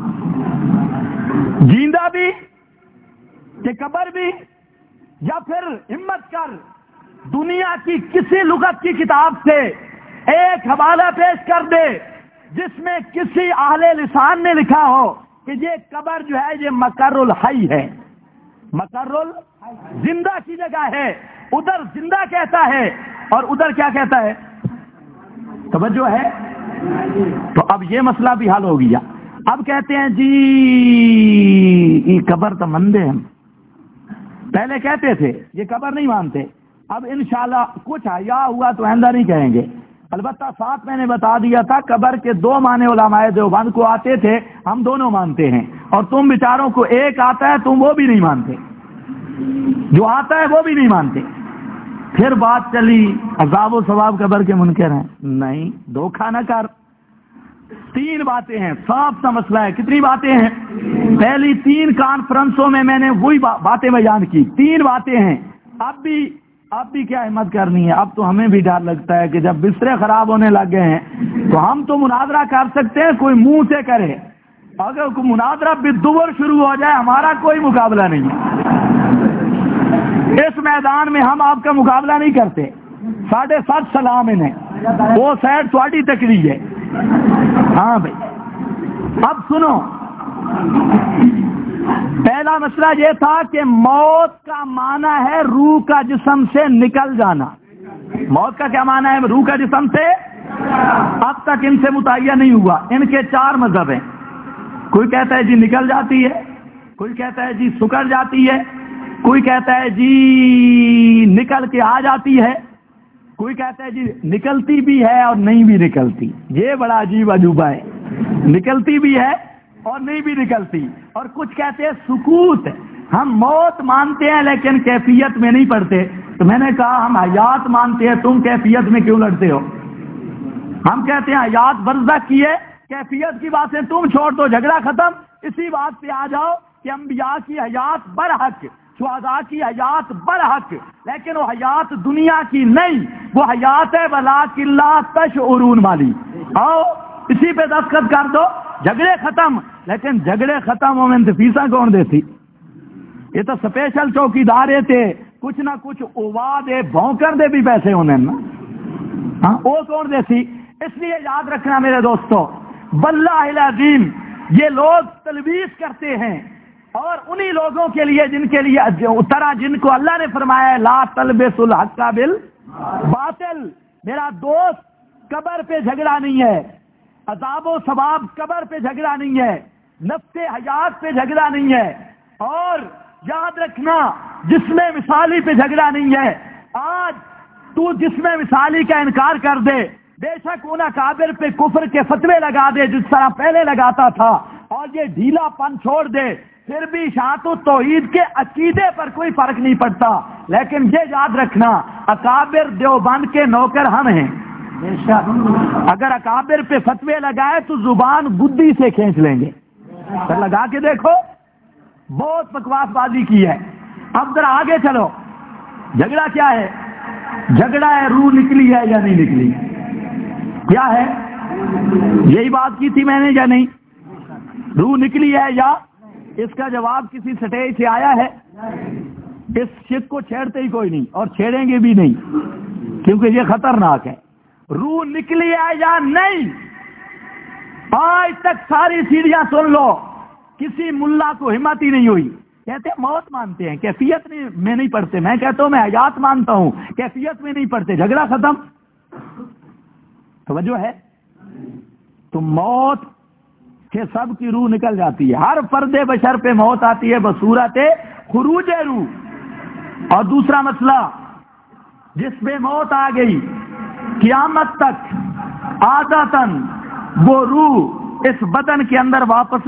جیندہ بھی تے قبر بھی، یا پھر ہمت کر دنیا کی کسی لغت کی کتاب سے ایک حوالہ پیش کر دے جس میں کسی اہل لسان نے لکھا ہو کہ یہ قبر جو ہے یہ مقر الحی ہے، مقر زندہ کی جگہ ہے، ادھر زندہ کہتا ہے اور ادھر کیا کہتا ہے، توجہ ہے۔ تو اب یہ مسئلہ بھی حل ہو گیا۔ اب کہتے ہیں جی یہ قبر تو مندے ہیں، پہلے کہتے تھے یہ قبر نہیں مانتے، اب انشاءاللہ کچھ حیا ہوا تو آئندہ نہیں کہیں گے۔ البتہ ساتھ میں نے بتا دیا تھا قبر کے دو معنی علماء دیوبند کو آتے تھے، ہم دونوں مانتے ہیں، اور تم بیچاروں کو ایک آتا ہے تم وہ بھی نہیں مانتے، جو آتا ہے وہ بھی نہیں مانتے۔ پھر بات چلی عذاب و ثواب قبر کے منکر ہیں، نہیں دھوکہ نہ کر، تین باتیں ہیں، صاف سا مسئلہ ہے۔ کتنی باتیں ہیں؟ پہلی تین کانفرنسوں میں نے وہی باتیں بیان کی، تین باتیں ہیں۔ اب بھی کیا ہمت کرنی ہے، اب تو ہمیں بھی ڈر لگتا ہے کہ جب بسترے خراب ہونے لگ گئے ہیں تو ہم تو مناظرہ کر سکتے ہیں، کوئی منہ سے کرے، اگر کوئی مناظرہ بدور شروع ہو جائے ہمارا کوئی مقابلہ نہیں ہے، اس میدان میں ہم آپ کا مقابلہ نہیں کرتے، 7.5 سلام انہیں، وہ سائڈ تھوڑی تقریر ہے۔ ہاں بھائی اب سنو، پہلا مسئلہ یہ تھا کہ موت کا معنی ہے روح کا جسم سے نکل جانا۔ موت کا کیا معنی ہے؟ روح کا جسم سے، اب تک ان سے متعین نہیں ہوا۔ ان کے 4 مذہب ہیں، کوئی کہتا ہے جی نکل جاتی ہے، کوئی کہتا ہے جی سکڑ جاتی ہے، کوئی کہتا ہے جی نکل کے آ جاتی ہے، کوئی کہتا ہے جی نکلتی بھی ہے اور نہیں بھی نکلتی۔ یہ بڑا عجیب عجوبہ ہے، نکلتی بھی ہے اور نہیں بھی نکلتی، اور کچھ کہتے ہیں سکوت۔ ہم موت مانتے ہیں لیکن کیفیت میں نہیں پڑھتے، تو میں نے کہا ہم حیات مانتے ہیں، تم کیفیت میں کیوں لڑتے ہو؟ ہم کہتے ہیں حیات برزخ کی ہے، کیفیت کی باتیں تم چھوڑ دو، جھگڑا ختم۔ اسی بات پہ آ جاؤ کہ انبیاء کی حیات برحق، شہداء کی حیات برحق، لیکن وہ حیات دنیا کی نہیں، وہ حیات ہے ولکن لا تشعرون والی۔ آؤ اسی پہ دستخط کر دو، جھگڑے ختم۔ لیکن جھگڑے ختم ہو میں فیسا کون دیتی؟ یہ تو سپیشل چوکیدار تھے، کچھ نہ کچھ اووا دے بھونکر دے بھی پیسے ہونے نا، ہاں وہ کون دیتی؟ اس لیے یاد رکھنا میرے دوستو، واللہ العظیم یہ لوگ تلویز کرتے ہیں، اور انہی لوگوں کے لیے جن کے لیے طرح جن کو اللہ نے فرمایا ہے لا تلبسوا الحق بالباطل۔ میرا دوست قبر پہ جھگڑا نہیں ہے، عذاب و ثواب قبر پہ جھگڑا نہیں ہے، نفس حیات پہ جھگڑا نہیں ہے، اور یاد رکھنا جسم مثالی پہ جھگڑا نہیں ہے۔ آج تو جسم مثالی کا انکار کر دے، بے شک ان اکابر پہ کفر کے فتوے لگا دے جس طرح پہلے لگاتا تھا، اور یہ ڈھیلا پن چھوڑ دے، پھر بھی اشاعت و توحید کے عقیدے پر کوئی فرق نہیں پڑتا۔ لیکن یہ یاد رکھنا اکابر دیوبند کے نوکر ہم ہیں، اگر اکابر پہ فتوے لگائے تو زبان بدھی سے کھینچ لیں گے، پھر لگا کے دیکھو، بہت بکواس بازی کی ہے۔ اب ذرا آگے چلو، جھگڑا کیا ہے؟ جھگڑا ہے روح نکلی ہے یا نہیں نکلی، کیا ہے؟ یہی بات کی تھی میں نے یا نہیں؟ روح نکلی ہے یا؟ اس کا جواب کسی سٹیج سے آیا ہے؟ اس شک کو چھیڑتے ہی کوئی نہیں، اور چھیڑیں گے بھی نہیں، کیونکہ یہ خطرناک ہے۔ روح نکلی ہے یا نہیں؟ آج تک ساری سیڑھیاں سن لو، کسی ملا کو ہمت ہی نہیں ہوئی، کہتے ہیں موت مانتے ہیں، کیفیت میں نہیں پڑھتے۔ میں کہتا ہوں میں حیات مانتا ہوں، کیفیت میں نہیں پڑھتے، جھگڑا ختم۔ توجہ ہے؟ تو موت کہ سب کی روح نکل جاتی ہے، ہر فرد بشر پہ موت آتی ہے بصورت خروج روح۔ اور دوسرا مسئلہ، جس پہ موت آ گئی قیامت تک عادتاً وہ روح اس بدن کے اندر واپس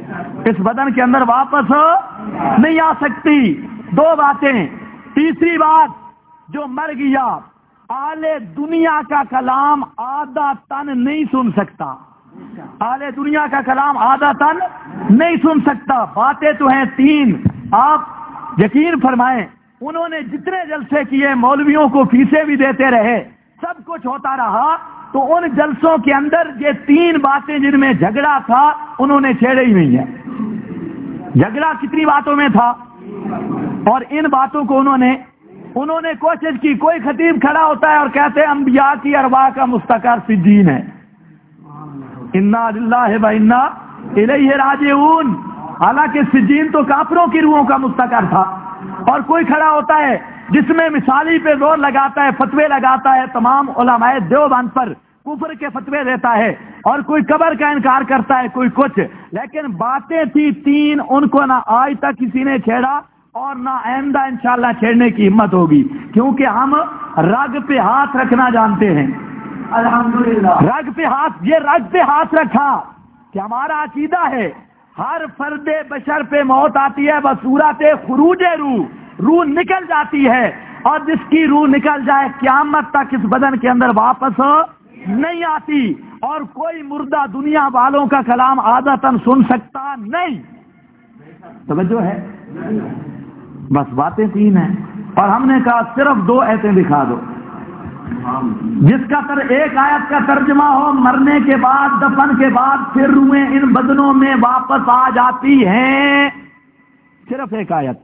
نہیں آ سکتی۔ 2 باتیں۔ تیسری بات، جو مر گیا اہل دنیا کا کلام عادتاً نہیں سن سکتا، اہل دنیا کا کلام عادتاً نہیں سن سکتا. باتیں تو ہیں 3. آپ یقین فرمائیں انہوں نے جتنے جلسے کیے مولویوں کو فیسیں بھی دیتے رہے, سب کچھ ہوتا رہا, تو ان جلسوں کے اندر یہ 3 باتیں جن میں جھگڑا تھا انہوں نے چھیڑے ہی نہیں ہے. جھگڑا کتنی باتوں میں تھا, اور ان باتوں کو انہوں نے کوشش کی. کوئی خطیب کھڑا ہوتا ہے اور کہتے ہیں انبیاء کی ارواح کا مستقر سجین ہے, انا للہ و انا الیہ راجعون, حالانکہ سجین تو کافروں کی روحوں کا مستقر تھا. اور کوئی کھڑا ہوتا ہے جس میں مثالی پہ زور لگاتا ہے, فتوے لگاتا ہے, تمام علماء دیوبند پر کفر کے فتوے دیتا ہے, اور کوئی قبر کا انکار کرتا ہے, کوئی کچھ. لیکن باتیں تھی 3, ان کو نہ آج تک کسی نے چھیڑا اور نہ آئندہ انشاءاللہ چھیڑنے کی ہمت ہوگی, کیونکہ ہم رگ پہ ہاتھ رکھنا جانتے ہیں. الحمدللہ رگ پہ ہاتھ رکھا کہ ہمارا عقیدہ ہے ہر فرد بشر پہ موت آتی ہے بصورت خروج روح نکل جاتی ہے, اور جس کی روح نکل جائے قیامت تک اس بدن کے اندر واپس نہیں آتی. اور کوئی مردہ دنیا والوں کا کلام عادتاً سن سکتا نہیں. توجہ ہے, بس باتیں 3 ہیں, اور ہم نے کہا صرف 2 ایتیں دکھا دو جس کا ایک آیت کا ترجمہ ہو مرنے کے بعد, دفن کے بعد پھر روحیں ان بدنوں میں واپس آ جاتی ہیں. صرف ایک آیت.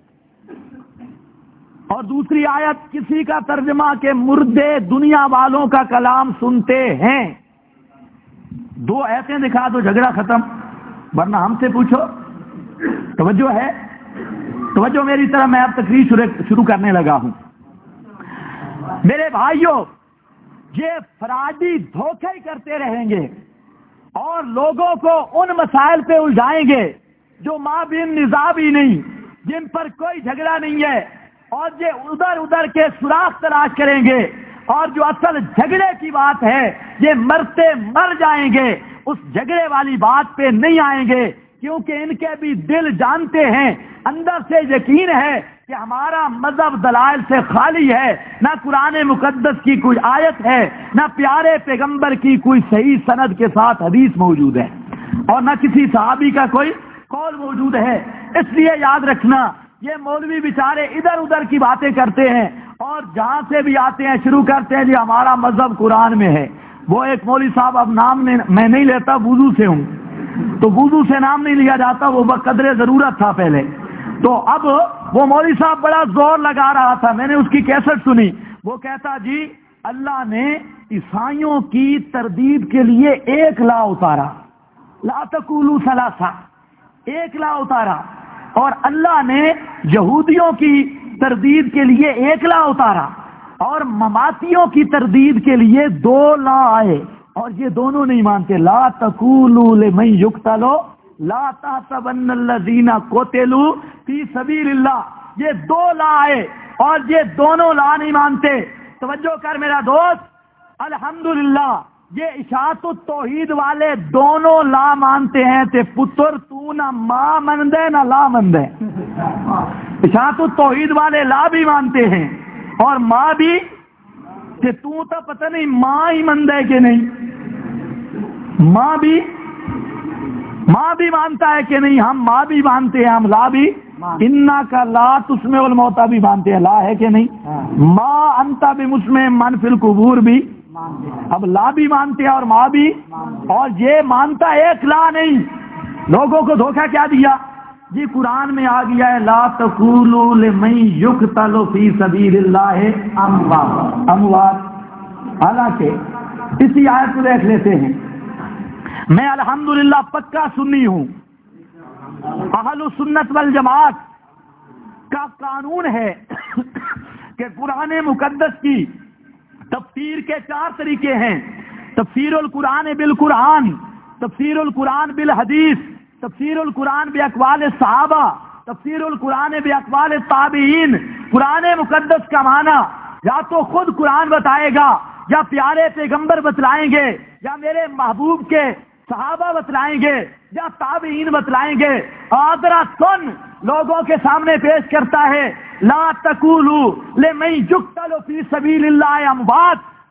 اور دوسری آیت کسی کا ترجمہ کہ مردے دنیا والوں کا کلام سنتے ہیں. 2 ایتیں دکھا دو, جھگڑا ختم, ورنہ ہم سے پوچھو. توجہ ہے, توجہ میری طرف, میں اب تقریر شروع کرنے لگا ہوں. میرے بھائیوں, یہ فرادی دھوکے ہی کرتے رہیں گے اور لوگوں کو ان مسائل پہ الجھائیں گے جو مابین نزاع ہی نہیں, جن پر کوئی جھگڑا نہیں ہے, اور یہ ادھر کے سوراخ تلاش کریں گے, اور جو اصل جھگڑے کی بات ہے یہ مرتے مر جائیں گے, اس جھگڑے والی بات پہ نہیں آئیں گے, کیونکہ ان کے بھی دل جانتے ہیں, اندر سے یقین ہے کہ ہمارا مذہب دلائل سے خالی ہے, نہ قرآن مقدس کی کوئی آیت ہے, نہ پیارے پیغمبر کی کوئی صحیح سند کے ساتھ حدیث موجود ہے, اور نہ کسی صحابی کا کوئی قول موجود ہے. اس لیے یاد رکھنا یہ مولوی بیچارے ادھر ادھر کی باتیں کرتے ہیں, اور جہاں سے بھی آتے ہیں شروع کرتے ہیں جی ہمارا مذہب قرآن میں ہے. وہ ایک مولوی صاحب, اب نام میں نہیں لیتا, وضو سے ہوں تو وضو سے نام نہیں لیا جاتا, وہ بقدر ضرورت تھا پہلے. تو اب وہ مولوی صاحب بڑا زور لگا رہا تھا, میں نے اس کی کیسٹ سنی. وہ کہتا جی اللہ نے عیسائیوں کی تردید کے لیے 1 لا اتارا, لا تقولوا ثلاثہ, 1 لا اتارا, اور اللہ نے یہودیوں کی تردید کے لیے 1 لا اتارا, اور مماتیوں کی تردید کے لیے 2 لا آئے, اور یہ دونوں نہیں مانتے. لا تقولوا لمن یقتل لا تحسبن الذین قتلوا فی سبیل اللہ, یہ 2 لا آئے, اور یہ دونوں لا نہیں مانتے. توجہ کر میرا دوست, الحمدللہ یہ اشاعت التوحید والے دونوں لا مانتے ہیں. تے پتر تو نہ ماں مندے نہ لا مندے. اشاعت التوحید والے لا بھی مانتے ہیں اور ماں بھی, کہ تو پتہ نہیں ماں ہی مندے کہ نہیں, ماں بھی مانتا ہے کہ نہیں. ہم ماں بھی مانتے ہیں, ہم لا بھی, انا کا لا تسمع الموتى بھی مانتے ہیں, لا ہے کہ نہیں. ماں انتا بمسمع من فی القبور بھی, اب لا بھی مانتے ہیں اور ماں بھی, اور یہ مانتا ایک لا نہیں. لوگوں کو دھوکہ کیا دیا جی, قرآن میں آ گیا ہے لا تقولوا لمن یقتل فی سبیل اللہ اموات. حالانکہ اسی آیت کو دیکھ لیتے ہیں. میں الحمدللہ پکا سنی ہوں. اہل سنت والجماعت کا قانون ہے کہ قرآن مقدس کی تفسیر کے 4 طریقے ہیں. تفسیر القرآن بالقرآن, تفسیر القرآن بالحدیث, تفسیر القرآن باقوال صحابہ, تفسیر القرآن باقوال تابعین. قرآن مقدس کا معنی یا تو خود قرآن بتائے گا, یا پیارے پیغمبر بتلائیں گے, یا میرے محبوب کے صحابہ بتلائیں گے, یا تابعین بتلائیں گے. آدرا سن لوگوں کے سامنے پیش کرتا ہے لا تقولوا لمن یقتل فی سبیل اللہ اموات.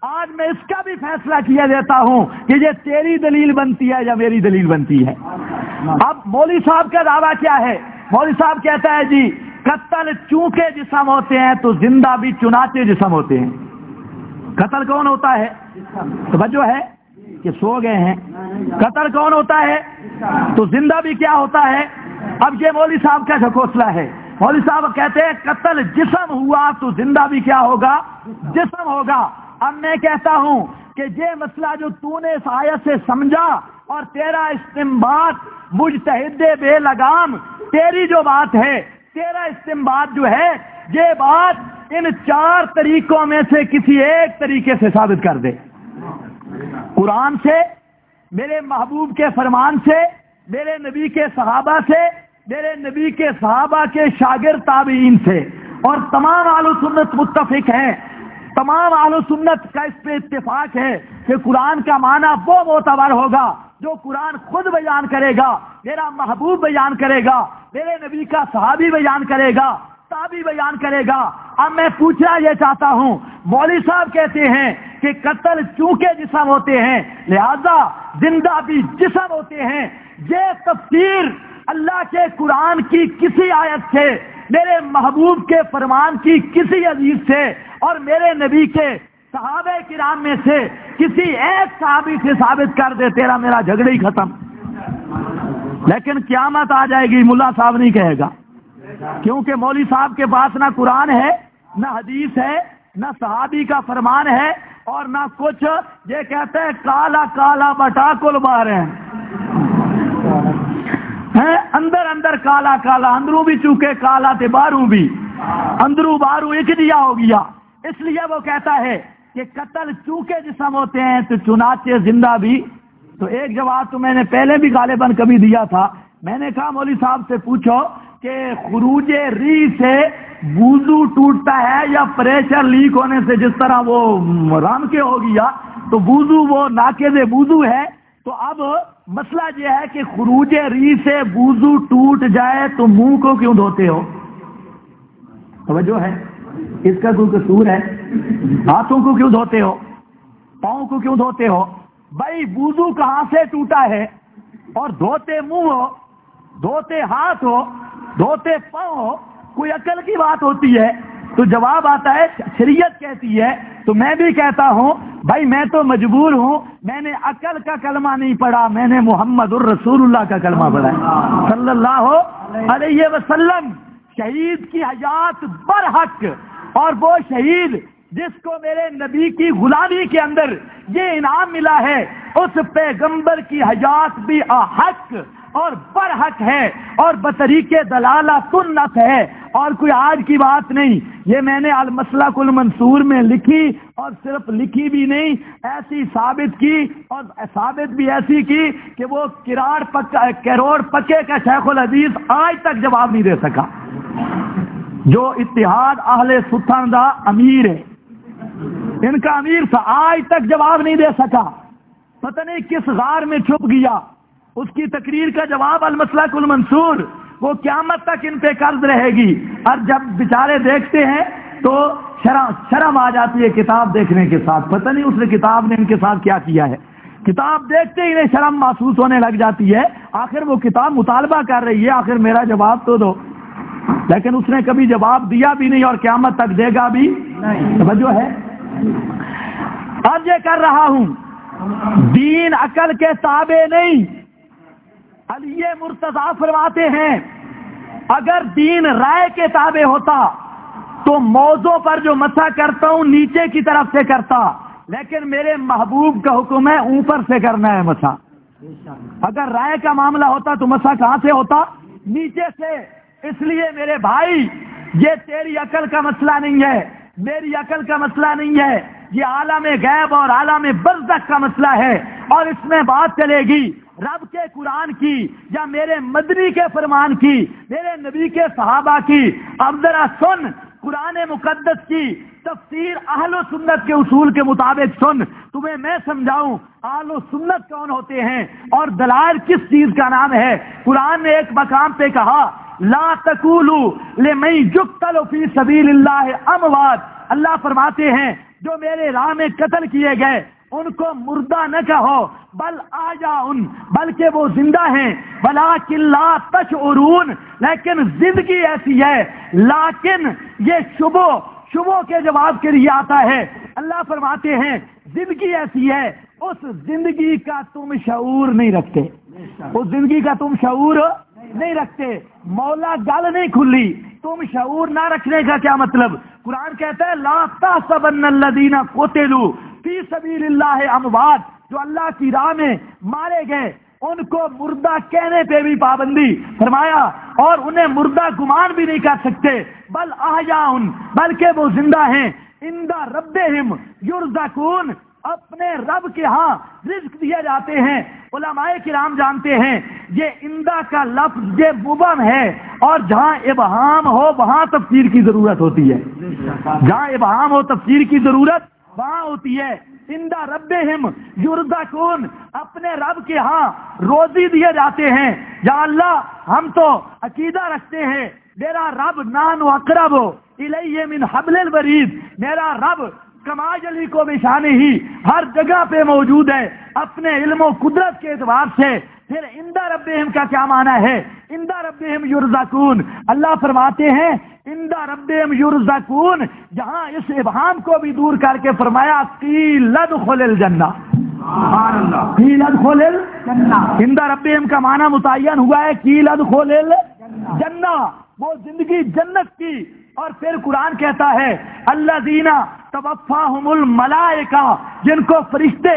آج میں اس کا بھی فیصلہ کیا دیتا ہوں کہ یہ تیری دلیل بنتی ہے یا میری دلیل بنتی ہے۔ اب مولوی صاحب کا دعویٰ کیا ہے؟ مولوی صاحب کہتا ہے جی قتل چونکہ جسم ہوتے ہیں تو زندہ بھی چنانچہ جسم ہوتے ہیں۔ قتل کون ہوتا ہے؟ توجہ ہے کہ سو گئے ہیں۔ قتل کون ہوتا ہے؟ تو زندہ بھی کیا ہوتا ہے؟ اب یہ مولوی صاحب کا ڈھکوسلا ہے۔ مولوی صاحب کہتے ہیں قتل جسم ہوا تو زندہ بھی کیا ہوگا؟ جسم ہوگا۔ اب میں کہتا ہوں کہ یہ مسئلہ جو تو نے اس آیت سے سمجھا اور تیرا استنباط مجتہد بے لگام، تیری جو بات ہے، تیرا استنباط جو ہے، یہ بات ان 4 طریقوں میں سے کسی ایک طریقے سے ثابت کر دے۔ قرآن سے، میرے محبوب کے فرمان سے، میرے نبی کے صحابہ سے، میرے نبی کے صحابہ کے شاگرد تابعین سے، اور تمام اہل سنت متفق ہیں، تمام اہل سنت کا اس پہ اتفاق ہے کہ قرآن کا معنی وہ معتبر ہوگا جو قرآن خود بیان کرے گا، میرا محبوب بیان کرے گا، میرے نبی کا صحابی بیان کرے گا، تابعی بیان کرے گا۔ اب میں پوچھنا یہ چاہتا ہوں، مولوی صاحب کہتے ہیں کہ قتل چونکہ جسم ہوتے ہیں لہذا زندہ بھی جسم ہوتے ہیں، یہ تفسیر اللہ کے قرآن کی کسی آیت سے، میرے محبوب کے فرمان کی کسی حدیث سے، اور میرے نبی کے صحابہ کرام میں سے کسی ایک صحابی سے ثابت کر دے، تیرا میرا جھگڑا ہی ختم۔ لیکن قیامت آ جائے گی، ملا صاحب نہیں کہے گا، کیونکہ مولوی صاحب کے پاس نہ قرآن ہے، نہ حدیث ہے، نہ صحابی کا فرمان ہے، اور نہ کچھ، یہ کہتے ہیں کالا کالا بٹا کل بار ہے، اندر اندر کالا کالا، اندروں بھی چونکہ کالا تھے باروں بھی، اندروں باروں ایک دیا ہو گیا۔ اس لیے وہ کہتا ہے کہ قتل چونکہ جسم ہوتے ہیں تو چنانچہ زندہ بھی۔ تو ایک جواب تو میں نے پہلے بھی غالباً کبھی دیا تھا، میں نے کہا مولوی صاحب سے پوچھو کہ خروج ری سے وضو ٹوٹتا ہے یا پریشر لیک ہونے سے جس طرح وہ رام کے ہو گیا تو وضو وہ ناقض وضو ہے، تو اب مسئلہ یہ ہے کہ خروج ری سے وضو ٹوٹ جائے تو منہ کو کیوں دھوتے ہو؟ توجہ ہے، اس کا کوئی قصور ہے؟ ہاتھوں کو کیوں دھوتے ہو؟ پاؤں کو کیوں دھوتے ہو؟ بھائی وضو کہاں سے ٹوٹا ہے؟ اور دھوتے منہ ہو، دھوتے ہاتھ ہو، دھوتے پاؤں ہو، کوئی عقل کی بات ہوتی ہے؟ تو جواب آتا ہے شریعت کہتی ہے، تو میں بھی کہتا ہوں بھائی میں تو مجبور ہوں، میں نے عقل کا کلمہ نہیں پڑھا، میں نے محمد الرسول اللہ کا کلمہ پڑھا ہے صلی اللہ علیہ وسلم۔ شہید کی حیات برحق، اور وہ شہید جس کو میرے نبی کی غلامی کے اندر یہ انعام ملا ہے، اس پیغمبر کی حیات بھی حق اور برحق ہے اور بطریق دلالہ سنت ہے، اور کوئی آج کی بات نہیں۔ یہ میں نے المسلک المنصور میں لکھی، اور صرف لکھی بھی نہیں، ایسی ثابت کی، اور ثابت بھی ایسی کی کہ وہ کروڑ پکے کا شیخ الحدیث آج تک جواب نہیں دے سکا، جو اتحاد اہل ستھن دا امیر ہے، ان کا امیر تھا، آج تک جواب نہیں دے سکا، پتہ نہیں کس غار میں چھپ گیا۔ اس کی تقریر کا جواب المسلک المنصور، وہ قیامت تک ان پہ قرض رہے گی، اور جب بیچارے دیکھتے ہیں تو شرم آ جاتی ہے کتاب دیکھنے کے ساتھ، پتہ نہیں اس نے کتاب نے ان کے ساتھ کیا کیا ہے، کتاب دیکھتے ہی انہیں شرم محسوس ہونے لگ جاتی ہے، آخر وہ کتاب مطالبہ کر رہی ہے، آخر میرا جواب تو دو، لیکن اس نے کبھی جواب دیا بھی نہیں اور قیامت تک دے گا بھی نہیں۔ توجہ ہے، اب یہ کر رہا ہوں، دین عقل کے تابع نہیں۔ علی مرتضیٰ فرماتے ہیں اگر دین رائے کے تابع ہوتا تو موضوع پر جو مسح کرتا ہوں نیچے کی طرف سے کرتا، لیکن میرے محبوب کا حکم ہے اوپر سے کرنا ہے مسح۔ اگر رائے کا معاملہ ہوتا تو مسح کہاں سے ہوتا؟ نیچے سے۔ اس لیے میرے بھائی یہ تیری عقل کا مسئلہ نہیں ہے، میری عقل کا مسئلہ نہیں ہے، یہ عالم غیب اور عالم برزخ کا مسئلہ ہے، اور اس میں بات چلے گی رب کے قرآن کی یا میرے مدنی کے فرمان کی، میرے نبی کے صحابہ کی۔ اب ذرا سن، قرآن مقدس کی تفسیر اہل و سنت کے اصول کے مطابق سن، تمہیں میں سمجھاؤں اہل و سنت کون ہوتے ہیں اور دلائل کس چیز کا نام ہے۔ قرآن نے ایک مقام پہ کہا لا تقولوا لمن یقتل فی سبیل اللہ اموات، اللہ فرماتے ہیں جو میرے راہ میں قتل کیے گئے ان کو مردہ نہ کہو بل احیاء، بلکہ وہ زندہ ہیں، ولکن لا تشعرون، لیکن زندگی ایسی ہے، لیکن یہ شبوں کے جواب کے لیے آتا ہے۔ اللہ فرماتے ہیں زندگی ایسی ہے، اس زندگی کا تم شعور نہیں رکھتے، اس زندگی کا تم شعور نہیں رکھتے۔ مولا گل نہیں کھلی، تم شعور نہ رکھنے کا کیا مطلب؟ قرآن کہتا ہے لا تحسبن الذین قتلوا فی سبیل اللہ اموات، جو اللہ کی راہ میں مارے گئے ان کو مردہ کہنے پہ بھی پابندی فرمایا، اور انہیں مردہ گمان بھی نہیں کر سکتے، بل احیاء، بلکہ وہ زندہ ہیں، عند ربہم یرزقون، اپنے رب کے ہاں رزق دیے جاتے ہیں۔ علماء کرام جانتے ہیں یہ اندہ کا لفظ یہ مبہم ہے، اور جہاں ابہام ہو وہاں تفسیر کی ضرورت ہوتی ہے، جہاں ابہام ہو تفسیر کی ضرورت وہاں ہوتی ہے۔ عند ربہم یرزقون، اپنے رب کے ہاں روزی دیے جاتے ہیں۔ یا اللہ ہم تو عقیدہ رکھتے ہیں میرا رب نحن اقرب الیہ من حبل الورید، میرا رب کمال علی کو بشانے ہی ہر جگہ پہ موجود ہے اپنے علم و قدرت کے اعتبار سے۔ پھر عند ربہم کا کیا معنی ہے؟ عند ربہم یرزقون، اللہ فرماتے ہیں عند ربہم یرزقون، جہاں اس ابہام کو بھی دور کر کے فرمایا قیل ادخل الجنہ، سبحان اللہ، قیل ادخل الجنہ، عند ربہم کا معنی متعین ہوا ہے قیل ادخل الجنہ، وہ زندگی جنت کی۔ اور پھر قرآن کہتا ہے الذین توفاہم الملائکہ، جن کو فرشتے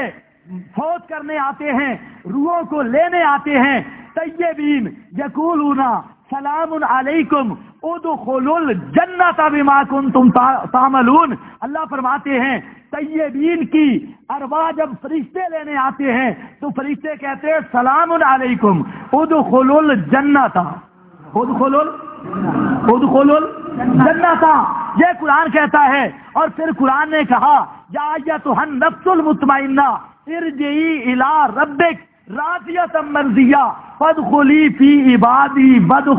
فوت کرنے آتے ہیں، روحوں کو لینے آتے ہیں، طیبین یقولون سلام علیکم ادخلوا الجنۃ بما کنتم تعملون، اللہ فرماتے ہیں طیبین کی ارواح جب فرشتے لینے آتے ہیں تو فرشتے کہتے ہیں سلام علیکم ادخلوا الجنۃ، ادخلوا الجنۃ، یہ قرآن کہتا ہے۔ اور پھر قرآن نے کہا یا ایتھا النفس المطمئنہ ارجعی الی ربک راضیۃ مرضیہ فادخلی فی عبادی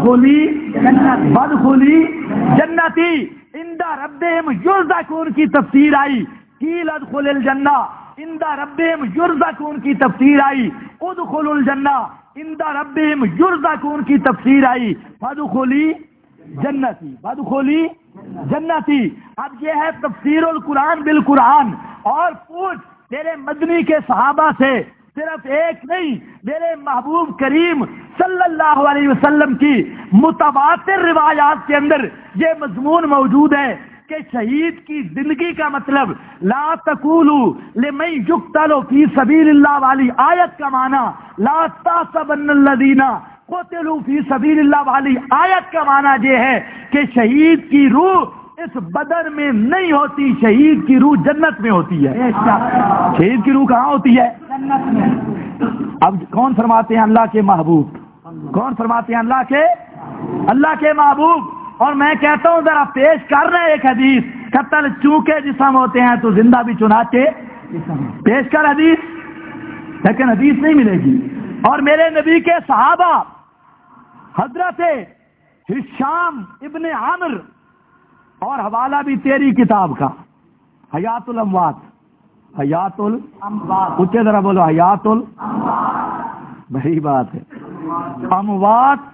وادخلی جنتی۔ عند ربہم یرزقون کی تفسیر آئی قیل ادخل الجنہ، عند ربہم یرزقون کی تفسیر آئی ادخل الجنہ، عند ربہم یرزقون کی تفسیر آئی فادخلی جنتی، فادخلی جنتی۔ اب یہ ہے تفسیر القرآن بالقرآن۔ اور پوچھ تیرے مدنی کے صحابہ سے، صرف ایک نہیں، میرے محبوب کریم صلی اللہ علیہ وسلم کی متواتر روایات کے اندر یہ مضمون موجود ہے کہ شہید کی زندگی کا مطلب لا تقولوا لمن یقتل فی سبیل اللہ والی آیت کا معنی لا تحسبن الذین قتلوا فی سبیل اللہ والی آیت کا معنی یہ ہے کہ شہید کی روح اس بدن میں نہیں ہوتی، شہید کی روح جنت میں ہوتی ہے۔ شہید کی روح کہاں ہوتی ہے؟ جنت میں۔ اب کون فرماتے ہیں؟ اللہ کے محبوب۔ کون فرماتے ہیں؟ اللہ کے محبوب۔ اور میں کہتا ہوں ذرا پیش کر رہے ایک حدیث، قتل چونکہ جسم ہوتے ہیں تو زندہ بھی چنانچہ پیش کر حدیث، لیکن حدیث نہیں ملے گی۔ اور میرے نبی کے صحابہ حضرت ہشام ابن عامر، اور حوالہ بھی تیری کتاب کا حیات الاموات، حیات الاموات، اونچے ذرا بولو حیات الاموات، بڑی بات ہے، اموات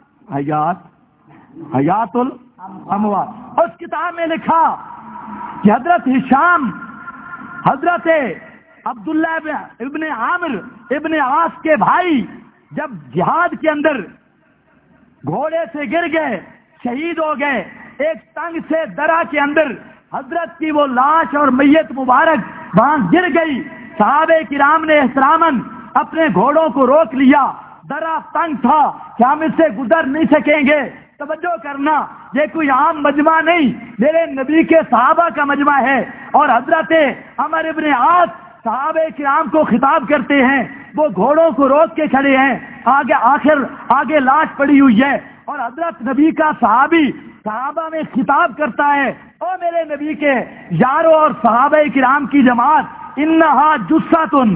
حیات الاموات۔ اس کتاب میں لکھا کہ حضرت ہشام حضرت عبداللہ ابن عامر ابن عاص کے بھائی جب جہاد کے اندر گھوڑے سے گر گئے، شہید ہو گئے، ایک تنگ سے درہ کے اندر حضرت کی وہ لاش اور میت مبارک وہاں گر گئی۔ صحابہ کرام نے احتراماً اپنے گھوڑوں کو روک لیا، درہ تنگ تھا کہ ہم اس سے گزر نہیں سکیں گے۔ توجہ کرنا، یہ کوئی عام مجمع نہیں، میرے نبی کے صحابہ کا مجمع ہے۔ اور حضرت عمر ابن عاص صحابہ کرام کو خطاب کرتے ہیں، وہ گھوڑوں کو روک کے کھڑے ہیں، آگے لاش پڑی ہوئی ہے، اور حضرت نبی کا صحابی صحابہ میں خطاب کرتا ہے، او میرے نبی کے یاروں اور صحابہ کرام کی جماعت، انہا جثۃ،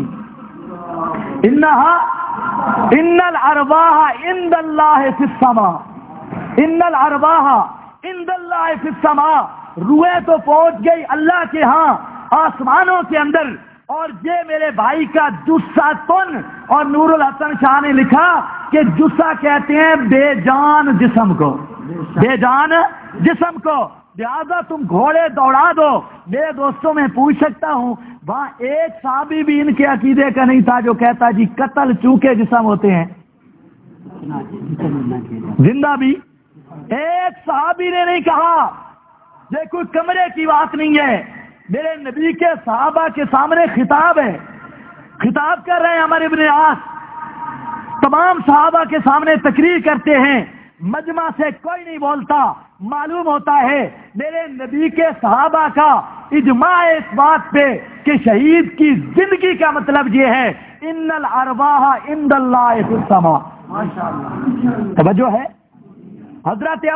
ان الارواح عند اللہ فی السماء، ان الارواح عند اللہ فی السماء، روحیں تو پہنچ گئی اللہ کے ہاں، آسمانوں کے اندر، اور یہ میرے بھائی کا جسہ تن، اور نور الحسن شاہ نے لکھا کہ جسہ کہتے ہیں بے جان جسم کو، بے جان جسم کو، لہذا تم گھوڑے دوڑا دو۔ میرے دوستوں میں پوچھ سکتا ہوں، وہاں ایک صحابی بھی ان کے عقیدے کا نہیں تھا جو کہتا جی قتل چونکہ جسم ہوتے ہیں، زندہ بھی ایک صحابی نے نہیں کہا۔ یہ کوئی کمرے کی بات نہیں ہے، میرے نبی کے صحابہ کے سامنے خطاب ہے، خطاب کر رہے ہیں عمر ابن عاص، تمام صحابہ کے سامنے تقریر کرتے ہیں، مجمع سے کوئی نہیں بولتا۔ معلوم ہوتا ہے میرے نبی کے صحابہ کا اجماع اس بات پہ کہ شہید کی زندگی کا مطلب یہ ہے ان الارواح عند اللہ فی السماء۔ توجہ ہے؟ حضرت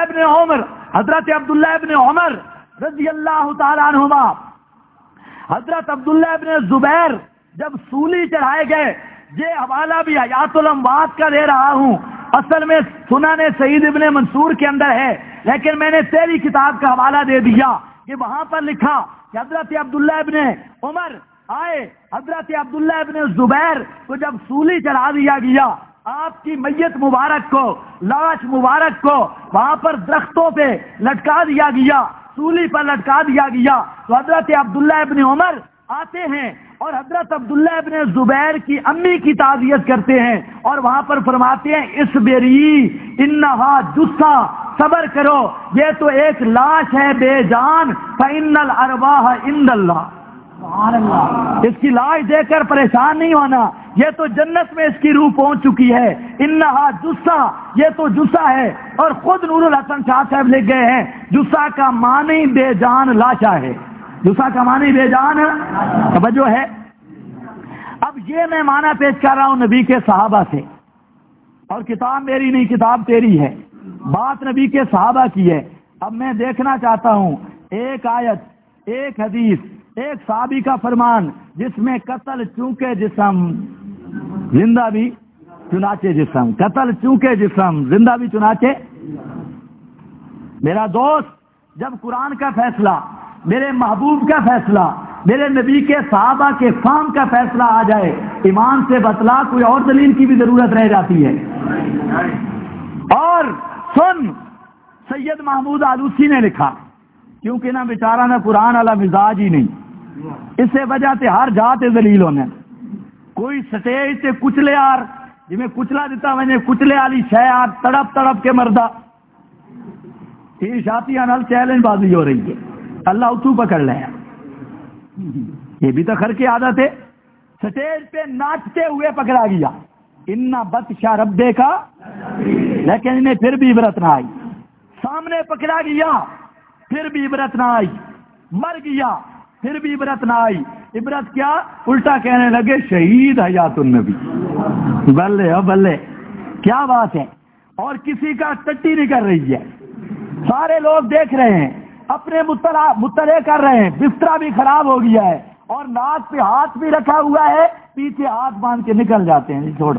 عبداللہ ابن عمر رضی اللہ تعالیٰ عنہما، حضرت عبداللہ ابن زبیر جب سولی چڑھائے گئے، یہ حوالہ بھی حیات الاموات کا دے رہا ہوں، اصل میں سنن سعید ابن منصور کے اندر ہے، لیکن میں نے تیری کتاب کا حوالہ دے دیا کہ وہاں پر لکھا کہ حضرت عبداللہ ابن عمر آئے، حضرت عبداللہ ابن زبیر کو جب سولی چڑھا دیا گیا، آپ کی میت مبارک کو، لاش مبارک کو وہاں پر درختوں پہ لٹکا دیا گیا، سولی پر لٹکا دیا گیا، تو حضرت عبداللہ ابن عمر آتے ہیں اور حضرت عبداللہ ابن زبیر کی امی کی تعزیت کرتے ہیں، اور وہاں پر فرماتے ہیں اسبری انہا جثہ، صبر کرو یہ تو ایک لاش ہے بے جان، فإن الارواح عند اللہ۔ سبحان اللہ، اس کی لاش دیکھ کر پریشان نہیں ہونا، یہ تو جنت میں اس کی روح پہنچ چکی ہے، انہا جثہ، یہ تو جثہ ہے، اور خود نور الحسن شاہ صاحب لکھ گئے ہیں جثہ کا معنی بے جان لاشا ہے، جثہ کا معنی بے جان۔ توجہ ہے؟ اب یہ میں معنی پیش کر رہا ہوں نبی کے صحابہ سے، اور کتاب میری نہیں، کتاب تیری ہے، بات نبی کے صحابہ کی ہے۔ اب میں دیکھنا چاہتا ہوں ایک آیت، ایک حدیث، ایک صحابی کا فرمان جس میں قتل چونکہ جسم زندہ بھی چنانچہ جسم، قتل چونکہ جسم زندہ بھی چنانچہ۔ میرا دوست، جب قرآن کا فیصلہ، میرے محبوب کا فیصلہ، میرے نبی کے صحابہ کے فہم کا فیصلہ آ جائے، ایمان سے بتلا کوئی اور دلیل کی بھی ضرورت رہ جاتی ہے۔ اور سن، سید محمود آلوسی نے لکھا، کیونکہ نہ بیچارہ نہ قرآن والا مزاج ہی نہیں، اس سے وجہ سے ہر جاتے ذلیل ہونے، کوئی سٹیج سے کچلے آر جی میں کچلا دیتا میں نے کچلے والی شے آر تڑپ تڑپ کے مردہ، یہ شاطی انل چیلنج بازی ہو رہی ہے، اللہ اتو پکڑ لے۔ یہ بھی تو خر کی عادت ہے، سٹیج پہ ناچتے ہوئے پکڑا گیا، انا بطشا ربے کا، لیکن انہیں پھر بھی عبرت نہ آئی، سامنے پکڑا گیا پھر بھی عبرت نہ آئی، مر گیا پھر بھی عبرت نہ آئی، عبرت کیا؟ الٹا کہنے لگے شہید حیات النبی، بلے ہو بلے، کیا بات ہے۔ اور کسی کا ٹٹی نہیں کر رہی ہے، سارے لوگ دیکھ رہے ہیں، اپنے مطلع کر رہے ہیں، بسترا بھی خراب ہو گیا ہے، اور ناک پہ ہاتھ بھی رکھا ہوا ہے، پیچھے ہاتھ باندھ کے نکل جاتے ہیں چھوڑ۔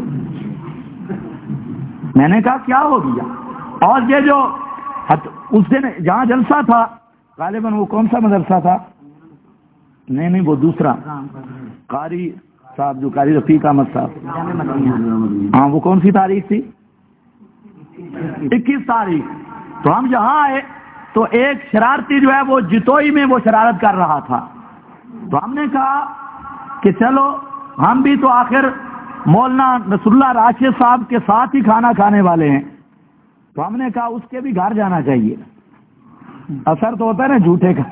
میں نے کہا کیا ہو گیا؟ اور یہ جو اس دن جہاں جلسہ تھا، غالباً وہ کون سا مدرسہ تھا؟ نہیں وہ دوسرا، قاری صاحب جو قاری رفیق احمد صاحب، ہاں وہ کون سی تاریخ تھی؟ 21 تاریخ۔ تو ہم یہاں آئے تو ایک شرارتی جو ہے وہ جتوئی میں وہ شرارت کر رہا تھا، تو ہم نے کہا کہ چلو ہم بھی تو آخر مولانا نصر اللہ راشد صاحب کے ساتھ ہی کھانا کھانے والے ہیں، تو ہم نے کہا اس کے بھی گھر جانا چاہیے، اثر تو ہوتا ہے نا جھوٹے کا۔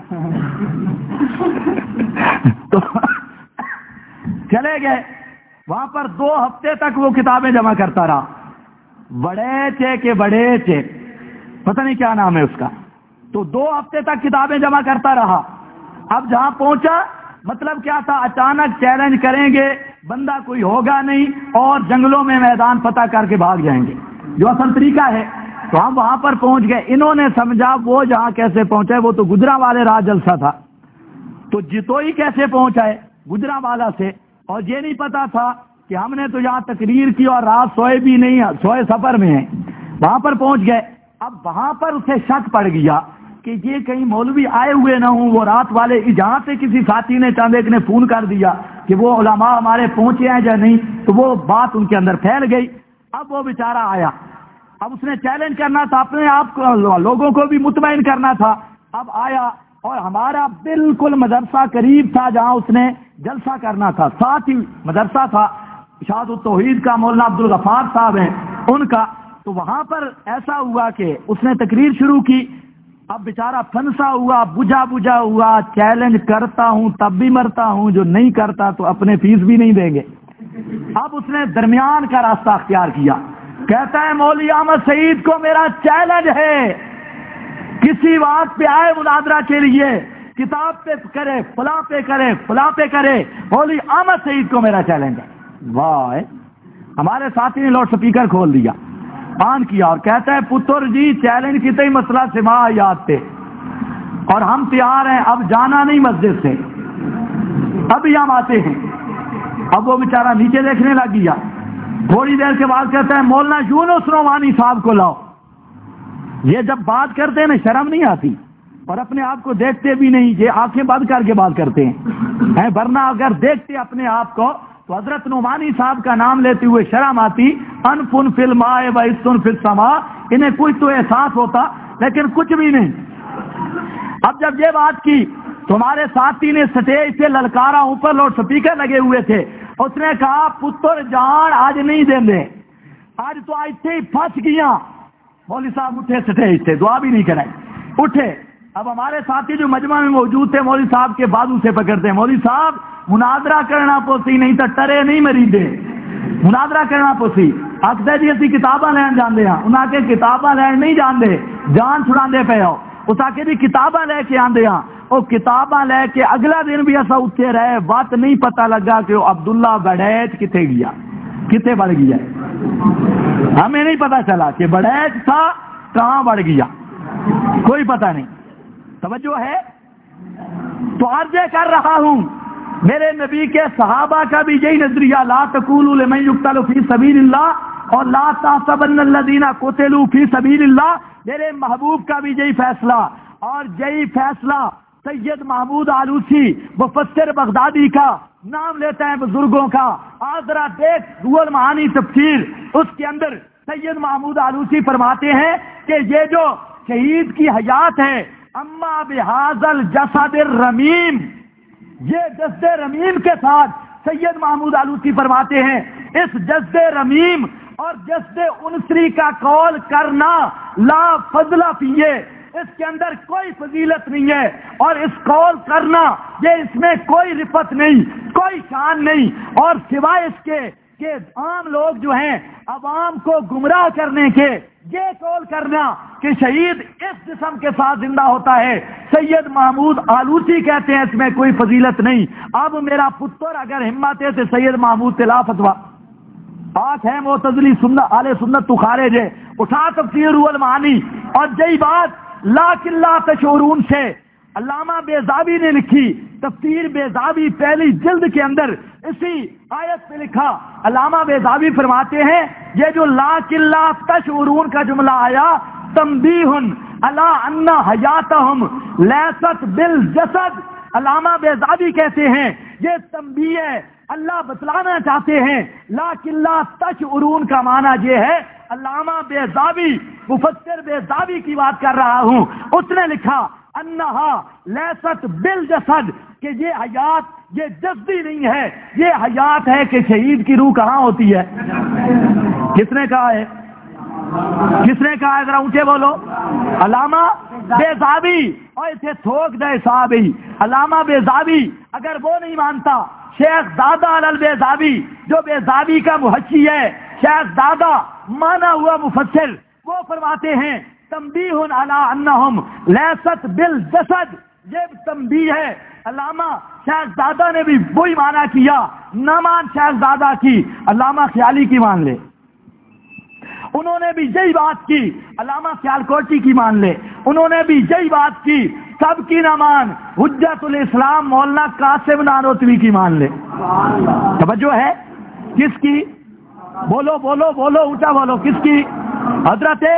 تو چلے گئے وہاں پر 2 ہفتے تک وہ کتابیں جمع کرتا رہا، بڑے چے کے بڑے چے، پتہ نہیں کیا نام ہے اس کا، تو 2 ہفتے تک کتابیں جمع کرتا رہا۔ اب جہاں پہنچا مطلب کیا تھا، اچانک چیلنج کریں گے، بندہ کوئی ہوگا نہیں، اور جنگلوں میں میدان فتح کر کے بھاگ جائیں گے، جو اصل طریقہ ہے۔ تو ہم وہاں پر پہنچ گئے، انہوں نے سمجھا وہ جہاں کیسے پہنچے، وہ تو گجرا والے راہ جلسہ تھا، تو جتوئی کیسے پہنچائے گجرا والا سے، اور یہ نہیں پتا تھا کہ ہم نے تو یہاں تقریر کی اور رات سوئے بھی نہیں، سوئے سفر میں ہیں، وہاں پر پہنچ گئے۔ اب وہاں پر اسے شک پڑ گیا کہ یہ کہیں مولوی آئے ہوئے نہ ہوں، وہ رات والے جہاں سے کسی ساتھی نے چاند ایک نے فون کر دیا کہ وہ علماء ہمارے پہنچے ہیں یا نہیں، تو وہ بات ان کے اندر پھیل گئی. اب وہ بیچارہ آیا، اب اس نے چیلنج کرنا تھا، اپنے آپ کو لوگوں کو بھی مطمئن کرنا تھا. اب آیا اور ہمارا بالکل مدرسہ قریب تھا جہاں اس نے جلسہ کرنا تھا، ساتھ ہی مدرسہ تھا اشاعت التوحید کا، مولانا عبد الغفار صاحب ہیں ان کا. تو وہاں پر ایسا ہوا کہ اس نے تقریر شروع کی. اب بیچارہ پھنسا ہوا، بجھا ہوا، چیلنج کرتا ہوں تب بھی مرتا ہوں، جو نہیں کرتا تو اپنے فیس بھی نہیں دیں گے. اب اس نے درمیان کا راستہ اختیار کیا، کہتا ہے مولوی احمد سعید کو میرا چیلنج ہے، کسی بات پہ آئے مناظرہ کے لیے، کتاب پہ کرے، فلاں پہ کرے، فلاں پہ کرے، مولوی احمد سعید کو میرا چیلنج ہے. واہ! ہمارے ساتھی نے لاؤڈ سپیکر کھول دیا، آن کیا اور کہتا ہے پتر جی چیلنج کتنے مسئلہ سما یاد تھے اور ہم تیار ہیں، اب جانا نہیں مسجد سے، ابھی ہم آتے ہیں. اب وہ بیچارہ نیچے دیکھنے لگ گیا. تھوڑی دیر کے بعد کہتا ہے مولانا یونس نعمانی صاحب کو لاؤ. یہ جب بات کرتے ہیں نا شرم نہیں آتی اور اپنے آپ کو دیکھتے بھی نہیں، یہ آنکھیں بند کر کے بات کرتے ہیں، ورنہ اگر دیکھتے اپنے آپ کو تو حضرت نعمانی صاحب کا نام لیتے ہوئے شرم آتی. انفن فی الماء و استن فی السماء، انہیں کچھ تو احساس ہوتا لیکن کچھ بھی نہیں. اب جب یہ بات کی تمہارے ساتھی نے سٹیج سے للکارا، اوپر لاؤڈ سپیکر لگے ہوئے تھے، اس نے کہا پتر جان آج نہیں دیں دے، آج تو ایسے ہی پھنس گیا. مولوی صاحب اٹھے سٹیج سے، دعا بھی نہیں کرائی، اٹھے. اب ہمارے ساتھی جو مجمع میں موجود تھے مولوی صاحب کے بازو سے پکڑتے ہیں، مولوی صاحب مناظرہ کرنا پوسی نہیں تو ٹرے نہیں مری دے، مناظرہ کرنا پوسی. آخر جی اسی کتاباں لین جاندے ہیں، انہاں کے کتاباں لین نہیں جاندے، جان چھڑاندے پے ہو. اس آخر جی کتاباں لے کے آندے ہیں، وہ کتاباں لے کے اگلا دن بھی ایسا اتھے رہے، بات نہیں پتہ لگا کہ وہ عبداللہ بڑیچ کتے گیا، کتے بڑھ گیا. ہمیں نہیں پتا چلا کہ بڑیچ تھا کہاں بڑھ گیا، کوئی پتہ نہیں. توجہ ہے؟ تو عرض کر رہا ہوں میرے نبی کے صحابہ کا بھی یہی نظریہ، لا تقولوا لمن یقتل فی سبیل اللہ اور لا تحسبن الذین قتلوا فی سبیل اللہ. میرے محبوب کا بھی یہی فیصلہ، اور یہی فیصلہ سید محمود آلوسی مفسر بغدادی کا نام لیتا ہے بزرگوں کا. آج ذرا دیکھ روح المعانی تفسیر، اس کے اندر سید محمود آلوسی فرماتے ہیں کہ یہ جو شہید کی حیات ہے، اما بہذا الجسد الرمیم، یہ جسد رمیم کے ساتھ سید محمود آلوسی فرماتے ہیں اس جسد رمیم اور جسد انسری کا قول کرنا لا فضل فیہ، اس کے اندر کوئی فضیلت نہیں ہے، اور اس قول کرنا یہ اس میں کوئی رفت نہیں، کوئی شان نہیں، اور سوائے اس کے کہ عام لوگ جو ہیں عوام کو گمراہ کرنے کے یہ قول کرنا کہ شہید اس جسم کے ساتھ زندہ ہوتا ہے. سید محمود آلوسی کہتے ہیں اس میں کوئی فضیلت نہیں. اب میرا پتر اگر ہمت ہے تو سید محمود تلا فتوا آنکھ ہے معتزلی سنت اہل سنت تو خارج ہے، اٹھا تفسیر روح المعانی. اور یہی بات لاکن لا تشعرون سے علامہ بیضاوی نے لکھی، تفسیر بیضاوی پہلی جلد کے اندر اسی آیت پہ لکھا. علامہ بیضاوی فرماتے ہیں یہ جو لاکن لا تشعرون کا جملہ آیا تنبیہ علی ان حیاتہم لیست بالجسد. علامہ بیضاوی کہتے ہیں یہ تنبیہ ہے، اللہ بتلانا چاہتے ہیں. لاکن لا تشعرون کا معنی یہ ہے، علامہ بیضاوی مفسر بیضاوی کی بات کر رہا ہوں، اس نے لکھا انہا لیست بالجسد کہ یہ حیات یہ جسدی نہیں ہے، یہ حیات ہے کہ شہید کی روح کہاں ہوتی ہے. کس نے کہا ہے؟ کس نے کہا ہے؟ ذرا اونچے بولو. علامہ بیضاوی. اور اسے تھوک دے صاحب ہی علامہ بیضاوی. اگر وہ نہیں مانتا شیخ دادا البیضاوی جو بیضاوی کا محشی ہے، شیخ دادا مانا ہوا مفسر، وہ فرماتے ہیں تنبیہ علی انہم لیست بالجسد، یہ تنبیہ ہے. علامہ شیخ دادا نے بھی وہی مانا کیا، نہ مان شیخ دادا کی، علامہ خیالی کی مان لے. انہوں نے بھی یہی بات کی، علامہ سیالکوٹی کی مان لے. انہوں نے بھی یہی بات کی، سب کی نہ مان، حجت الاسلام مولانا قاسم نانوتوی کی مان لے. توجہ ہے؟ کس کی؟ بولو بولو بولو اونچا بولو. کس کی؟ حضرت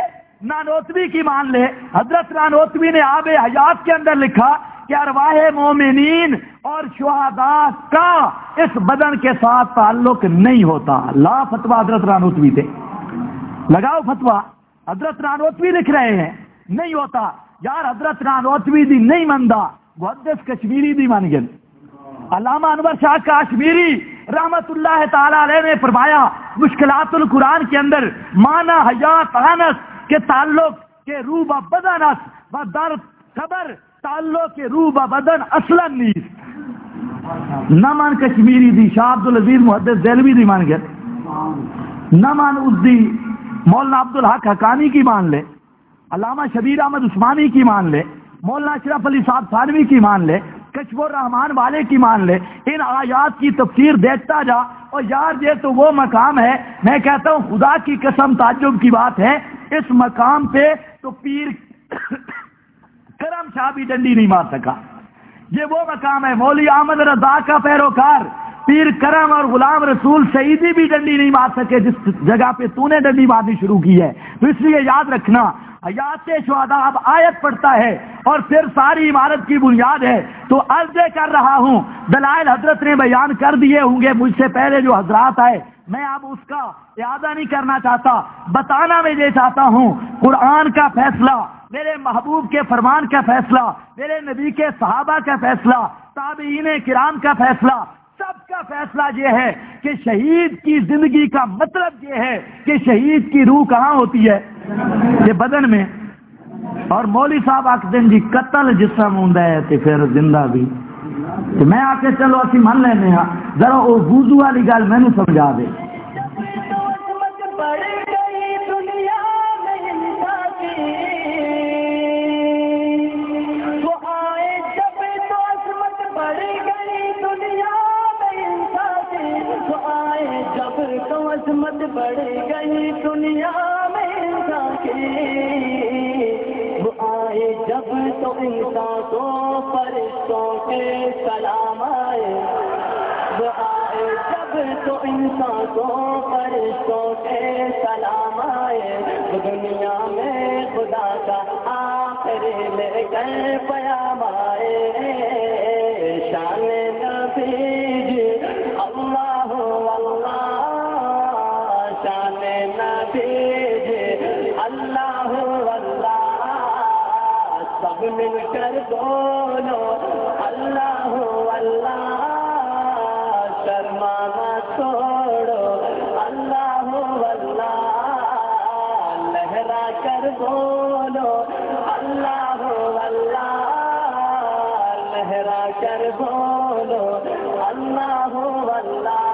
نانوتوی کی مان لے. حضرت نانوتوی نے آب حیات کے اندر لکھا کہ ارواح مومنین اور شہداء کا اس بدن کے ساتھ تعلق نہیں ہوتا. لا فتویٰ حضرت نانوتوی تھے. لگاؤ فتویٰ. حضرت نانوتوی لکھ رہے ہیں نہیں ہوتا. یار حضرت نانوتوی دی نہیں مندا, محدث کشمیری دی من گن. علامہ انور شاہ کاشمیری رحمت اللہ تعالی علیہ نے فرمایا مشکلات القرآن کے اندر مانا حیات انس کے تعلق کے روح با بدن اس و در خبر تعلق کے روح با بدن اصلا نیست. نہ مان کشمیری دی شاہ عبدالعزیز محدث دہلوی دی مان گئے, نہ مان اس دی مولانا عبدالحق حقانی کی مان لے, علامہ شبیر احمد عثمانی کی مان لے, مولانا اشرف علی صاحب تھانوی کی مان لے, کشف الرحمان والے کی مان لے. ان آیات کی تفسیر دیکھتا جا. اور یار یہ تو وہ مقام ہے, میں کہتا ہوں خدا کی قسم تعجب کی بات ہے, اس مقام پہ تو پیر کرم شاہ بھی ڈنڈی نہیں مار سکا. یہ وہ مقام ہے. مولوی احمد رضا کا پیروکار پیر کرم اور غلام رسول سعیدی بھی ڈنڈی نہیں مار سکے جس جگہ پہ تو نے ڈنڈی مارنی شروع کی ہے. تو اس لیے یاد رکھنا, حیات شہداء اب آیت پڑھتا ہے اور پھر ساری عمارت کی بنیاد ہے. تو عرض کر رہا ہوں دلائل حضرت نے بیان کر دیے ہوں گے مجھ سے پہلے جو حضرات آئے, میں اب اس کا اعادہ نہیں کرنا چاہتا. بتانا میں یہ چاہتا ہوں قرآن کا فیصلہ, میرے محبوب کے فرمان کا فیصلہ, میرے نبی کے صحابہ کا فیصلہ, تابعین کرام کا فیصلہ, سب کا فیصلہ یہ ہے کہ شہید کی زندگی کا مطلب یہ ہے کہ شہید کی روح کہاں ہوتی ہے؟ یہ بدن میں. اور مولوی صاحب آخر جی قتل جسم ہوں تے پھر زندہ بھی. تو میں آ کے چلو اسی من لینے ہاں, ذرا وہ وضو والی گل مینوں سمجھا دے. عظمت بڑھ گئی دنیا میں انسان کی, وہ آئے جب تو انسان کو فرشتوں کے سلام آئے, وہ آئے جب تو انسان کو فرشتوں کے سلام آئے. وہ دنیا میں خدا کا آخری لے کر پیام آئے. شان نبی جی اللہ اللہ, اللہ اللہ, سب مل کر بولو اللہ اللہ, شرمانا چھوڑو اللہ اللہ, لہرا کر بولو اللہ اللہ, لہرا کر بولو اللہ اللہ.